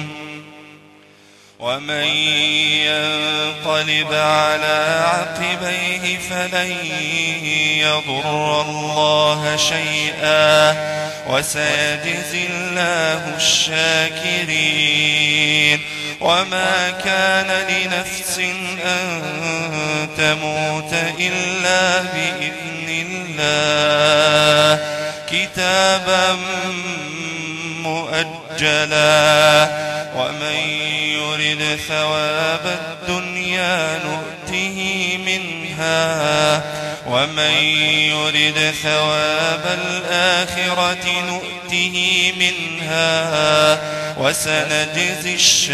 ومن ينقلب على عقبيه فلن يضر الله شيئا وسيجزي الله الشاكرين وما كان لنفس أن تموت إلا بإذن الله كتابا مؤجلا ومن يرد ثواب الدنيا نؤته منها ومن يرد ثواب الآخرة نؤته منها وسنجزي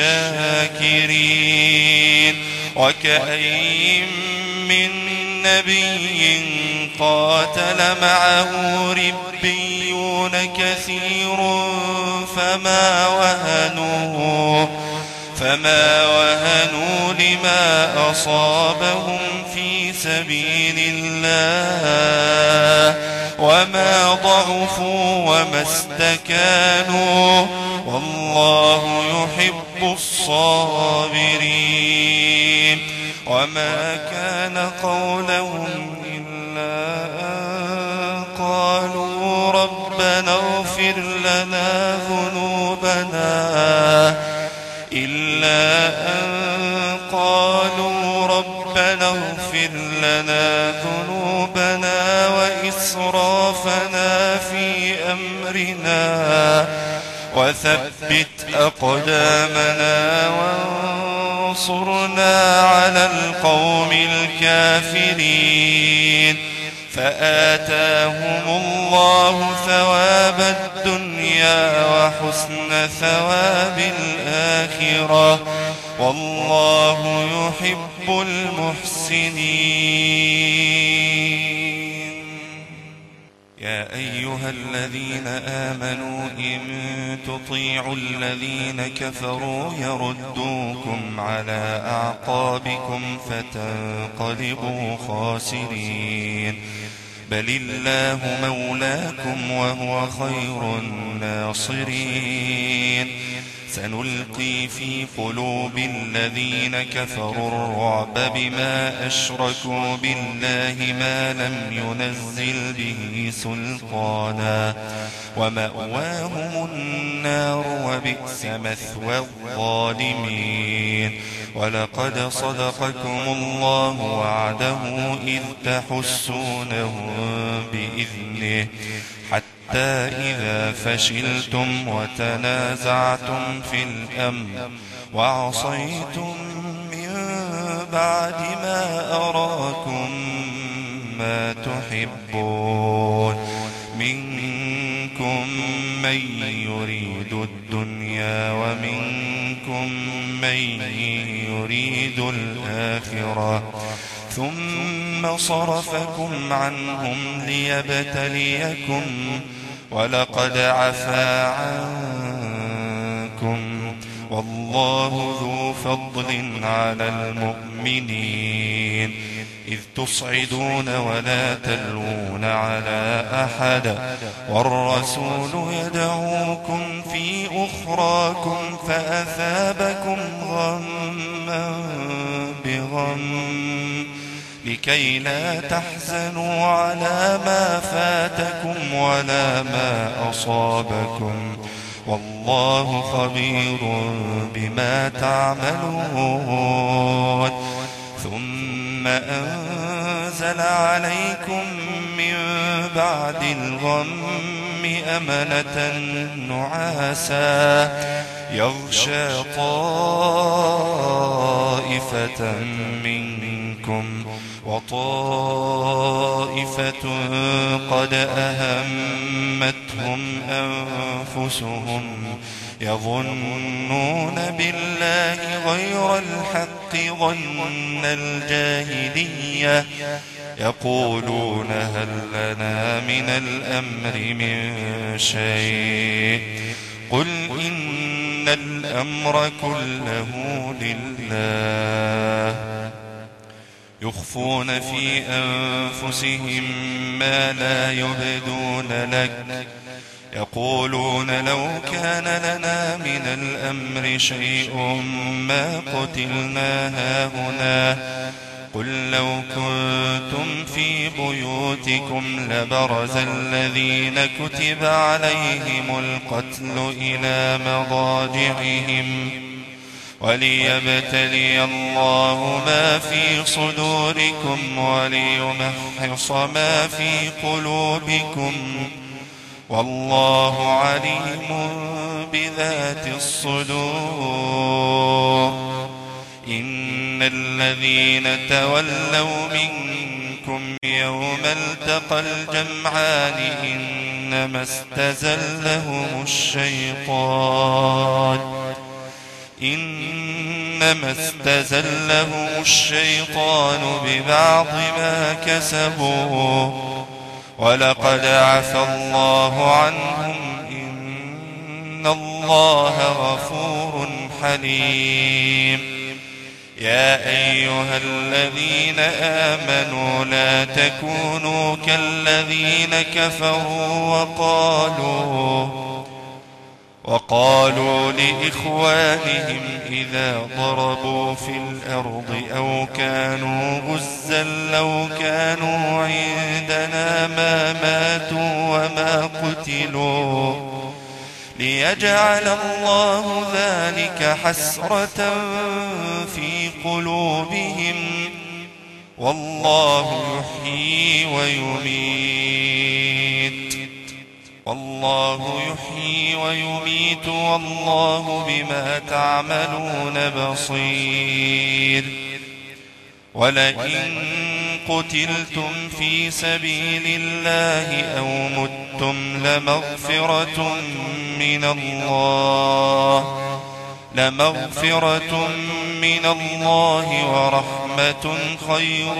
الشاكرين وكأين من نبي قاتل معه ربيون كثير فما وهنوا فما وهنوا لما أصابهم في سبيل الله وما ضعفوا وما استكانوا والله يحب الصابرين وما كان قولهم إلا أن قالوا ربنا اغفر لنا ذنوبنا إلا أن قالوا ربنا اغفر لنا ذنوبنا وإسرافنا في أمرنا وثبت أقدامنا وانصرنا على القوم الكافرين فآتاهم الله ثواب الدنيا وحسن ثواب الآخرة والله يحب المحسنين. يا أيها الذين آمنوا إن تطيعوا الذين كفروا يردوكم على أعقابكم فتنقلبوا خاسرين بل الله مولاكم وهو خير الناصرين. سنلقي في قلوب الذين كفروا الرعب بما أشركوا بالله ما لم ينزل به سلطانا ومأواهم النار وبئس مثوى الظالمين. ولقد صدقكم الله وعده إذ تحسونهم بإذنه حتى إذا فشلتم وتنازعتم في الأمر وعصيتم من بعد ما أراكم ما تحبون منكم من يريد الدنيا ومنكم من يريد الآخرة ثم صرفكم عنهم ليبتليكم ولقد عفا عنكم والله ذو فضل على المؤمنين. إذ تصعدون ولا تلوون على أحد والرسول يدعوكم في أخراكم فأثابكم غما بغم لكي لا تحزنوا على ما فاتكم ولا ما أصابكم والله خبير بما تعملون. ثم أنزل عليكم من بعد الغم أمنة نعاسا يغشى طائفة منكم وطائفة قد أهمتهم أنفسهم يظنون بالله غير الحق ظن الجاهلية يقولون هل لنا من الأمر من شيء قل إن الأمر كله لله يخفون في أنفسهم ما لا يبدون لك يقولون لو كان لنا من الأمر شيء ما قتلنا هاهنا قل لو كنتم في بيوتكم لبرز الذين كتب عليهم القتل إلى مضاجعهم وليبتلي الله ما في صدوركم وليمحص ما في قلوبكم والله عليم بذات الصدور. إن الذين تولوا منكم يوم التقى الجمعان إنما استزلهم الشيطان إنما استزلهم الشيطان ببعض ما كسبوا ولقد عفى الله عنهم إن الله غفور حليم. يا أيها الذين آمنوا لا تكونوا كالذين كفروا وقالوا وقالوا لإخوانهم إذا ضربوا في الأرض أو كانوا غزا لو كانوا عندنا ما ماتوا وما قتلوا ليجعل الله ذلك حسرة في قلوبهم والله يحيي ويميت والله يحيي ويميت والله بما تعملون بصير. ولئن قتلتم في سبيل الله أو متم لمغفرة من الله لمغفرة من الله ورحمة خير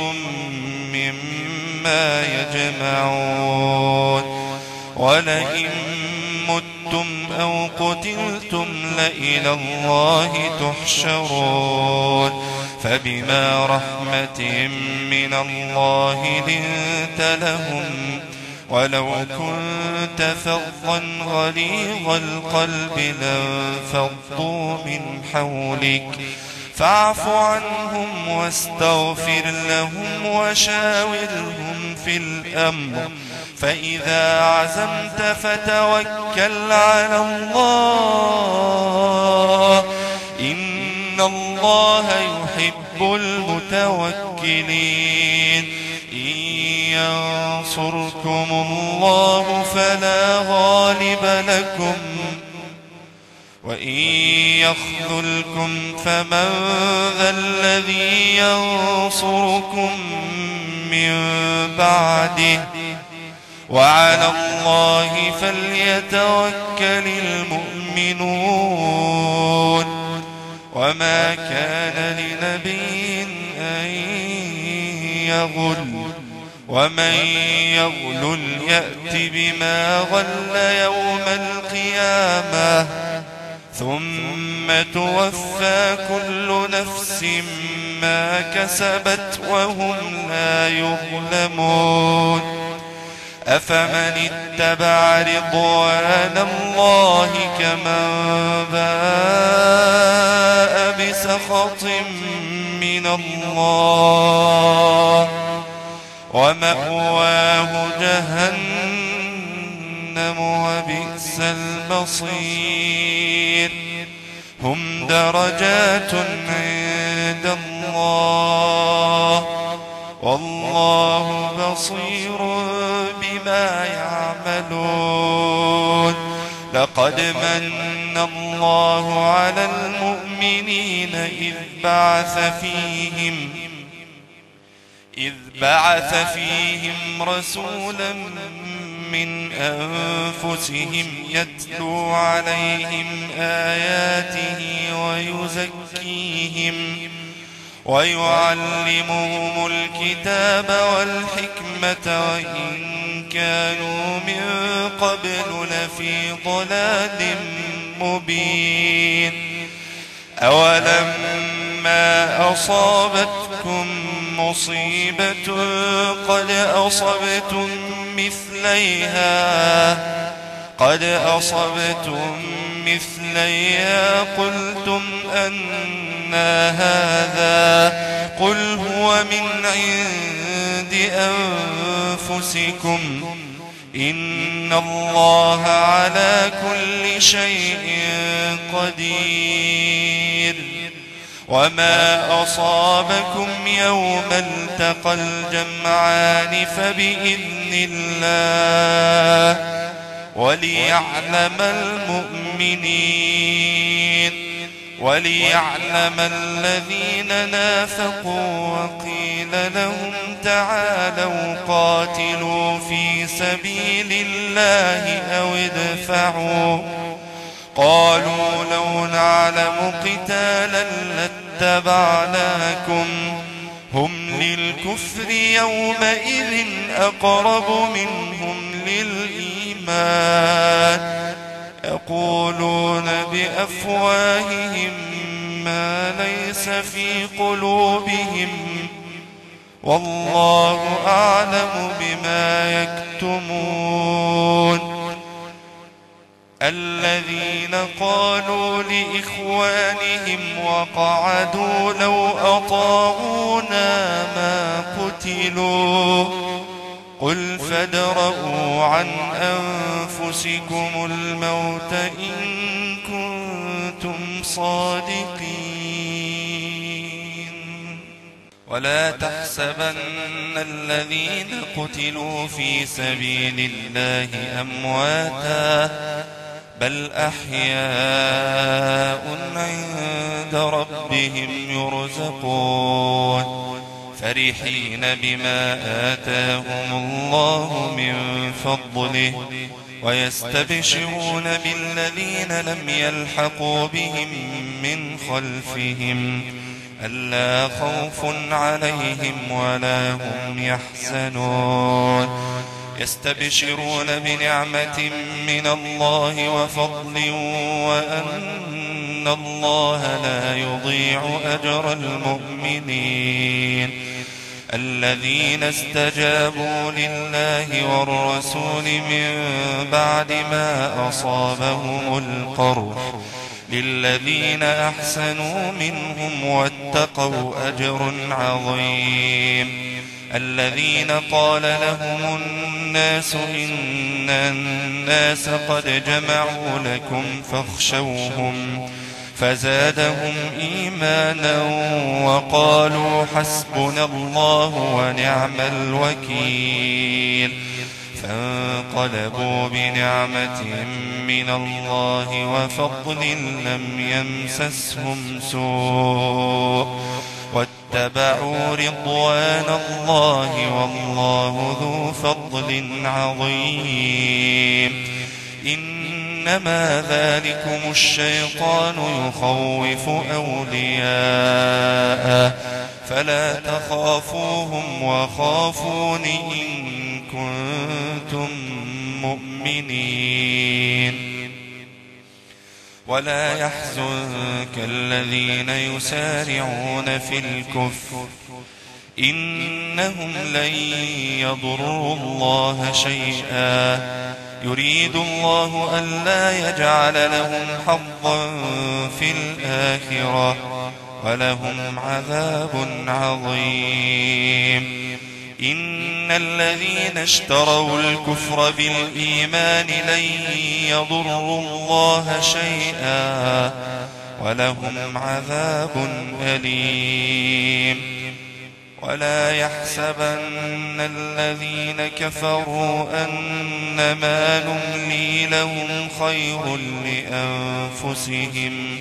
مما يجمعون ولئن متم أو قتلتم لإلى الله تحشرون فبما رحمة من الله لنت لهم ولو كنت فظا غليظ القلب لانفضوا من حولك فاعف عنهم واستغفر لهم وشاورهم في الأمر فإذا عزمت فتوكل على الله إن الله يحب المتوكلين إن ينصركم الله فلا غالب لكم وإن يخذلكم فمن ذا الذي ينصركم من بعده وعلى الله فليتوكل المؤمنون وما كان لنبي أن يغل ومن يغلل يأت بما غل يوم القيامة ثم توفى كل نفس ما كسبت وهم لا يظلمون أفمن اتبع رضوان الله كمن باء بسخط من الله ومأواه جهنم وبئس المصير هم درجات عند الله والله بصير بما يعملون لقد من الله على المؤمنين إذ بعث فيهم إذ بعث فيهم رسولا من أنفسهم يتلو عليهم آياته ويزكيهم ويعلمهم الكتاب والحكمة وإن كانوا من قبل لفي ضلال مبين أولما أصابتكم مصيبة قد أصبتم مثليها قد أصبتم مثليها قلتم أنى هذا قل هو من عند أنفسكم إن الله على كل شيء قدير وما أصابكم يوم التقى الجمعان فبإذن الله وليعلم المؤمنين وليعلم الذين نافقوا وقيل لهم تعالوا قاتلوا في سبيل الله أو ادفعوا قالوا لو نعلم قتالا لاتبعناكم هم للكفر يومئذ أقرب منهم للإيمان يقولون بأفواههم ما ليس في قلوبهم والله أعلم بما يكتمون الذين قالوا لإخوانهم وقعدوا لو أطاعونا ما قتلوا قل فادرءوا عن أنفسكم الموت إن كنتم صادقين ولا تحسبن الذين قتلوا في سبيل الله أمواتا بل أحياء عند ربهم يرزقون فرحين بما آتاهم الله من فضله ويستبشرون بالذين لم يلحقوا بهم من خلفهم ألا خوف عليهم ولا هم يحزنون يستبشرون بنعمة من الله وفضل وأن الله لا يضيع أجر المؤمنين الذين استجابوا لله والرسول من بعد ما أصابهم القرح للذين أحسنوا منهم واتقوا أجر عظيم الذين قال لهم الناس إن الناس قد جمعوا لكم فاخشوهم فزادهم إيمانا وقالوا حسبنا الله ونعم الوكيل فانقلبوا بنعمة من الله وفضل لم يمسسهم سوء واتبعوا رضوان الله والله ذو فضل عظيم إنما ذلكم الشيطان يخوف أولياءه فلا تخافوهم وخافون إن كنتم مؤمنين ولا يحزنك الذين يسارعون في الكفر إنهم لن يضروا الله شيئا يريد الله ألا يجعل لهم حظا في الآخرة ولهم عذاب عظيم إن الذين اشتروا الكفر بالإيمان لن يضروا الله شيئا ولهم عذاب أليم ولا يحسبن الذين كفروا أنما نملي لهم خير لأنفسهم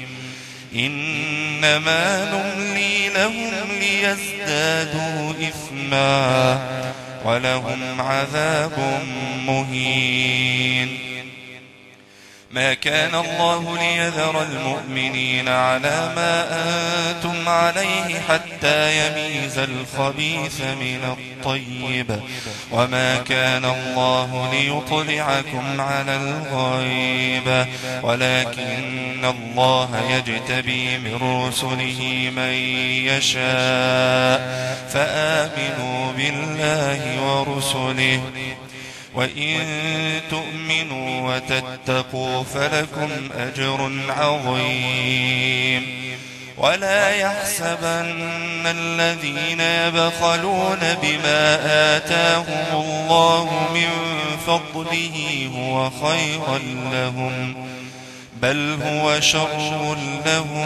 إنما نملي لهم ليزدادوا إثما ولهم عذاب مهين ما كان الله ليذر المؤمنين على ما أنتم عليه حتى يميز الخبيث من الطيب وما كان الله ليطلعكم على الغيب ولكن الله يجتبي من رسله من يشاء فآمنوا بالله ورسله وإن تؤمنوا وتتقوا فلكم أجر عظيم ولا يحسبن الذين يبخلون بما آتاهم الله من فضله هو خيرا لهم بل هو شر لهم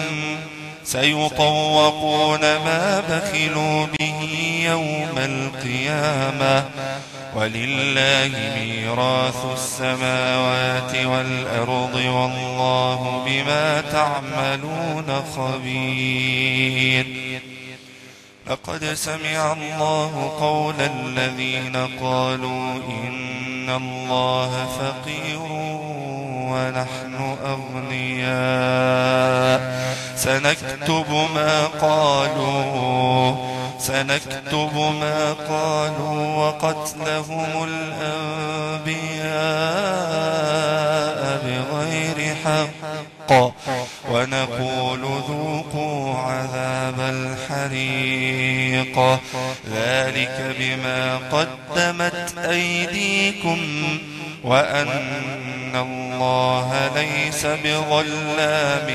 سيطوقون ما بخلوا به يوم القيامة ولله ميراث السماوات والأرض والله بما تعملون خبير لقد سمع الله قول الذين قالوا إن الله فقير ونحن أغنياء سنكتب ما قالوا سنكتب ما قالوا وقتلهم الأنبياء بغير حق ونقول ذوقوا عذاب الحريق ذلك بما قدمت أيديكم وأن الله ليس بظلام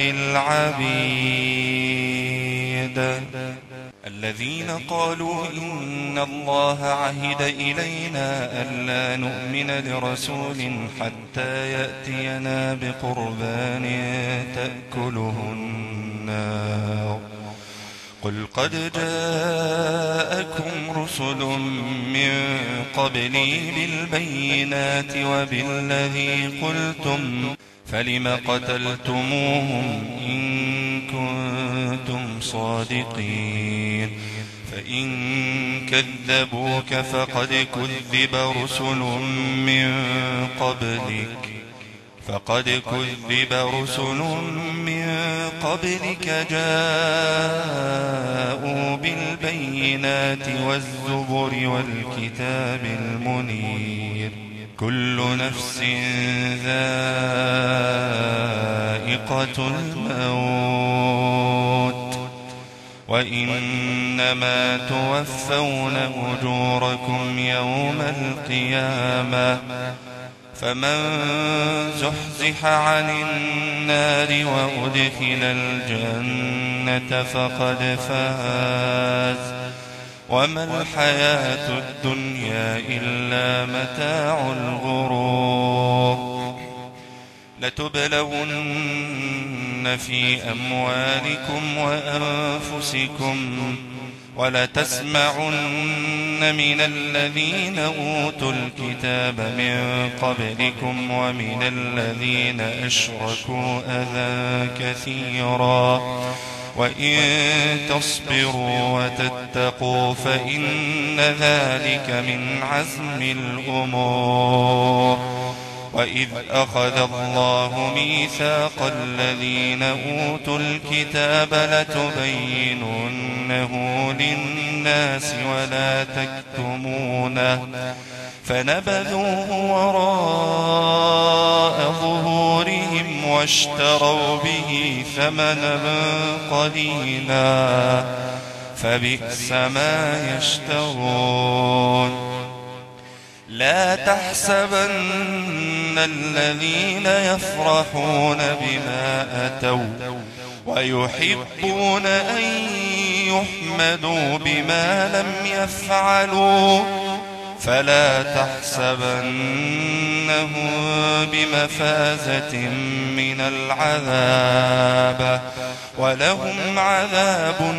للعبيد الذين قالوا إن الله عهد إلينا ألا نؤمن لرسول حتى يأتينا بقربان تأكله النار قل قد جاءكم رسل من قبلي بالبينات وبالذي قلتم فلم قتلتموهم إن كنتم صادقين فإن كذبوك فقد كذب رسل من قبلك فقد كذب رسل من قبلك جاءوا بالبينات والزبر والكتاب المنير كل نفس ذائقة الموت وإنما توفون أجوركم يوم القيامة فمن زحزح عن النار وأدخل الجنة فقد فاز وما الحياة الدنيا إلا متاع الغرور لتبلون في أموالكم وأنفسكم ولتسمعن من الذين أوتوا الكتاب من قبلكم ومن الذين أشركوا أذى كثيرا وإن تصبروا وتتقوا فإن ذلك من عزم الأمور وإذ أخذ الله ميثاق الذين أوتوا الكتاب لتبيننه للناس ولا تكتمونه فنبذوه وراء ظهورهم واشتروا به ثمنا قليلا فبئس ما يشترون لا تحسبن الذين يفرحون بما أتوا ويحبون أن يحمدوا بما لم يفعلوا فلا تحسبنهم بمفازة من العذاب ولهم عذاب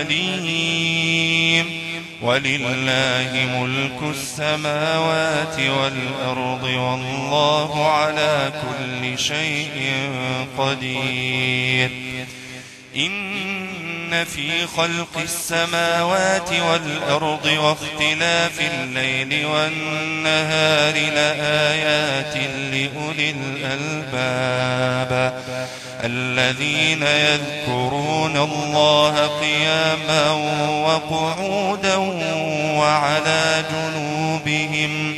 أليم ولله ملك السماوات والأرض والله على كل شيء قدير إن في خلق السماوات والأرض واختلاف الليل والنهار لآيات لأولي الألباب الذين يذكرون الله قياما وقعودا وعلى جنوبهم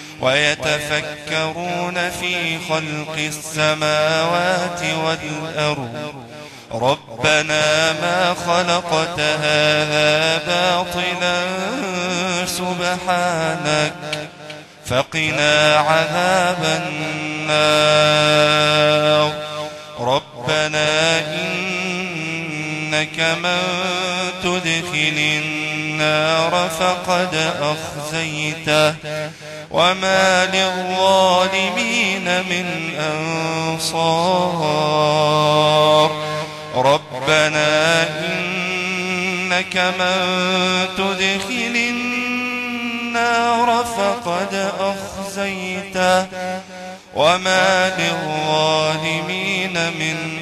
ويتفكرون في خلق السماوات والأرض ربنا ما خلقت هذا باطلا سبحانك فقنا عذاب النار ربنا إنك من تدخل النار فقد أخزيته وما للظالمين من أنصار ربنا إنك من تدخل النار فقد أخزيته وما للظالمين من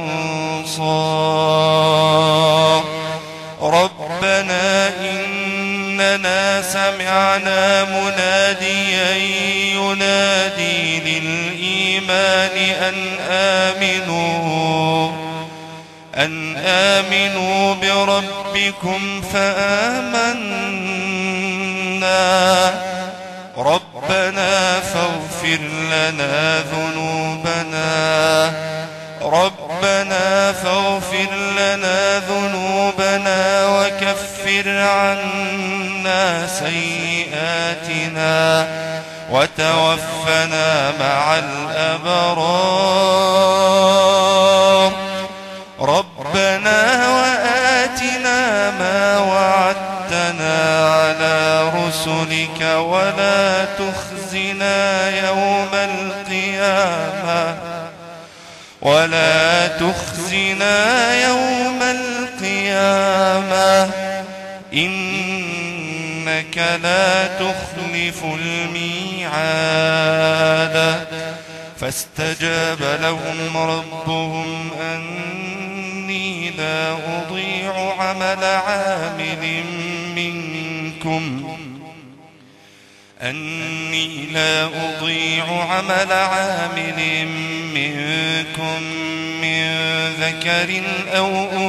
أنصار ربنا إننا سمعنا مناديا ينادي للإيمان أن آمنوا أن آمنوا بربكم فآمنا ربنا فاغفر لنا ذنوبنا ربنا فاغفر لنا ذنوبنا وكفر عنا سيئاتنا وتوفنا مع الأبرار ربنا وآتنا ما وعدتنا على رسلك ولا تخزنا يوم القيامة ولا تخزنا يوم القيامة إنك لا تخلف الميعاد فاستجاب لهم ربهم أني لا أضيع عمل عامل منكم أني لا أضيع عمل عامل منكم من ذكر أو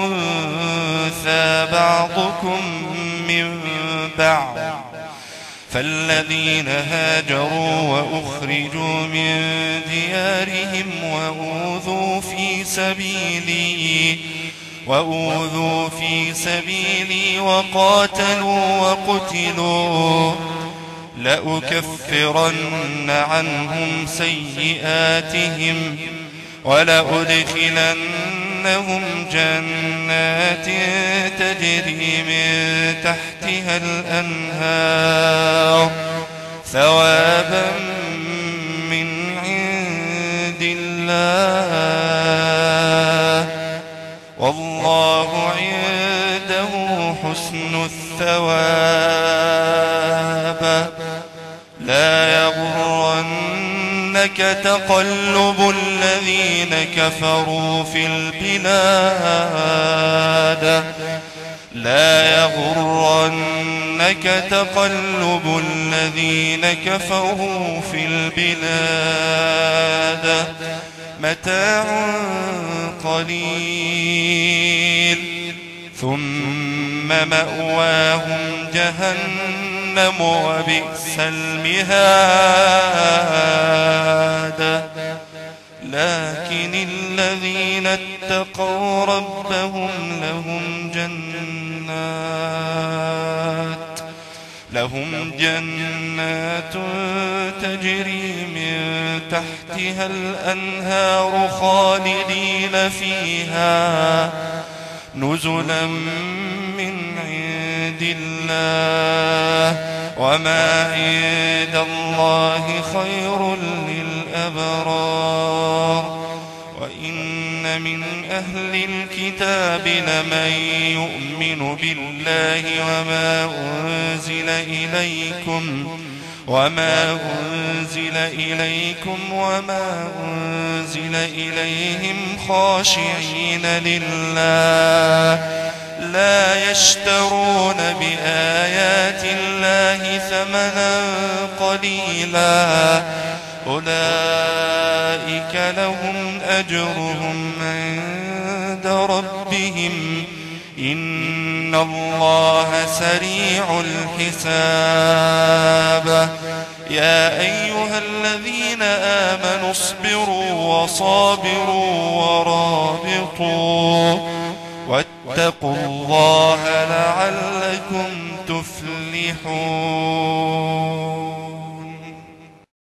أنثى بعضكم من بعض، فالذين هاجروا وأخرجوا من ديارهم وأوذوا في سبيلي وأوذوا في سبيلي وقاتلوا وقتلوا لأكفرن عنهم سيئاتهم ولأدخلنهم جنات تجري من تحتها الأنهار ثوابا من عند الله والله عنده حسن الثواب. لا يغرنك تقلب الذين كفروا في البلاد لا يغرنك تقلب الذين كفروا في البلاد متاع قليل ثم مأواهم جهنم وبئس المهاد. لكن الذين اتقوا ربهم لهم جنات لهم جنات تجري من تحتها الأنهار خالدين فيها نزلا من عند الله وما عند الله خير للأبرار. وإن من أهل الكتاب لمن يؤمن بالله وما أنزل إليكم وما أنزل إليكم وما أنزل إليهم خاشعين لله لا يشترون بآيات الله ثمنا قليلا أولئك لهم أجرهم عند ربهم إن الله سريع الحساب. يا أيها الذين آمنوا اصبروا وصابروا ورابطوا واتقوا الله لعلكم تفلحون.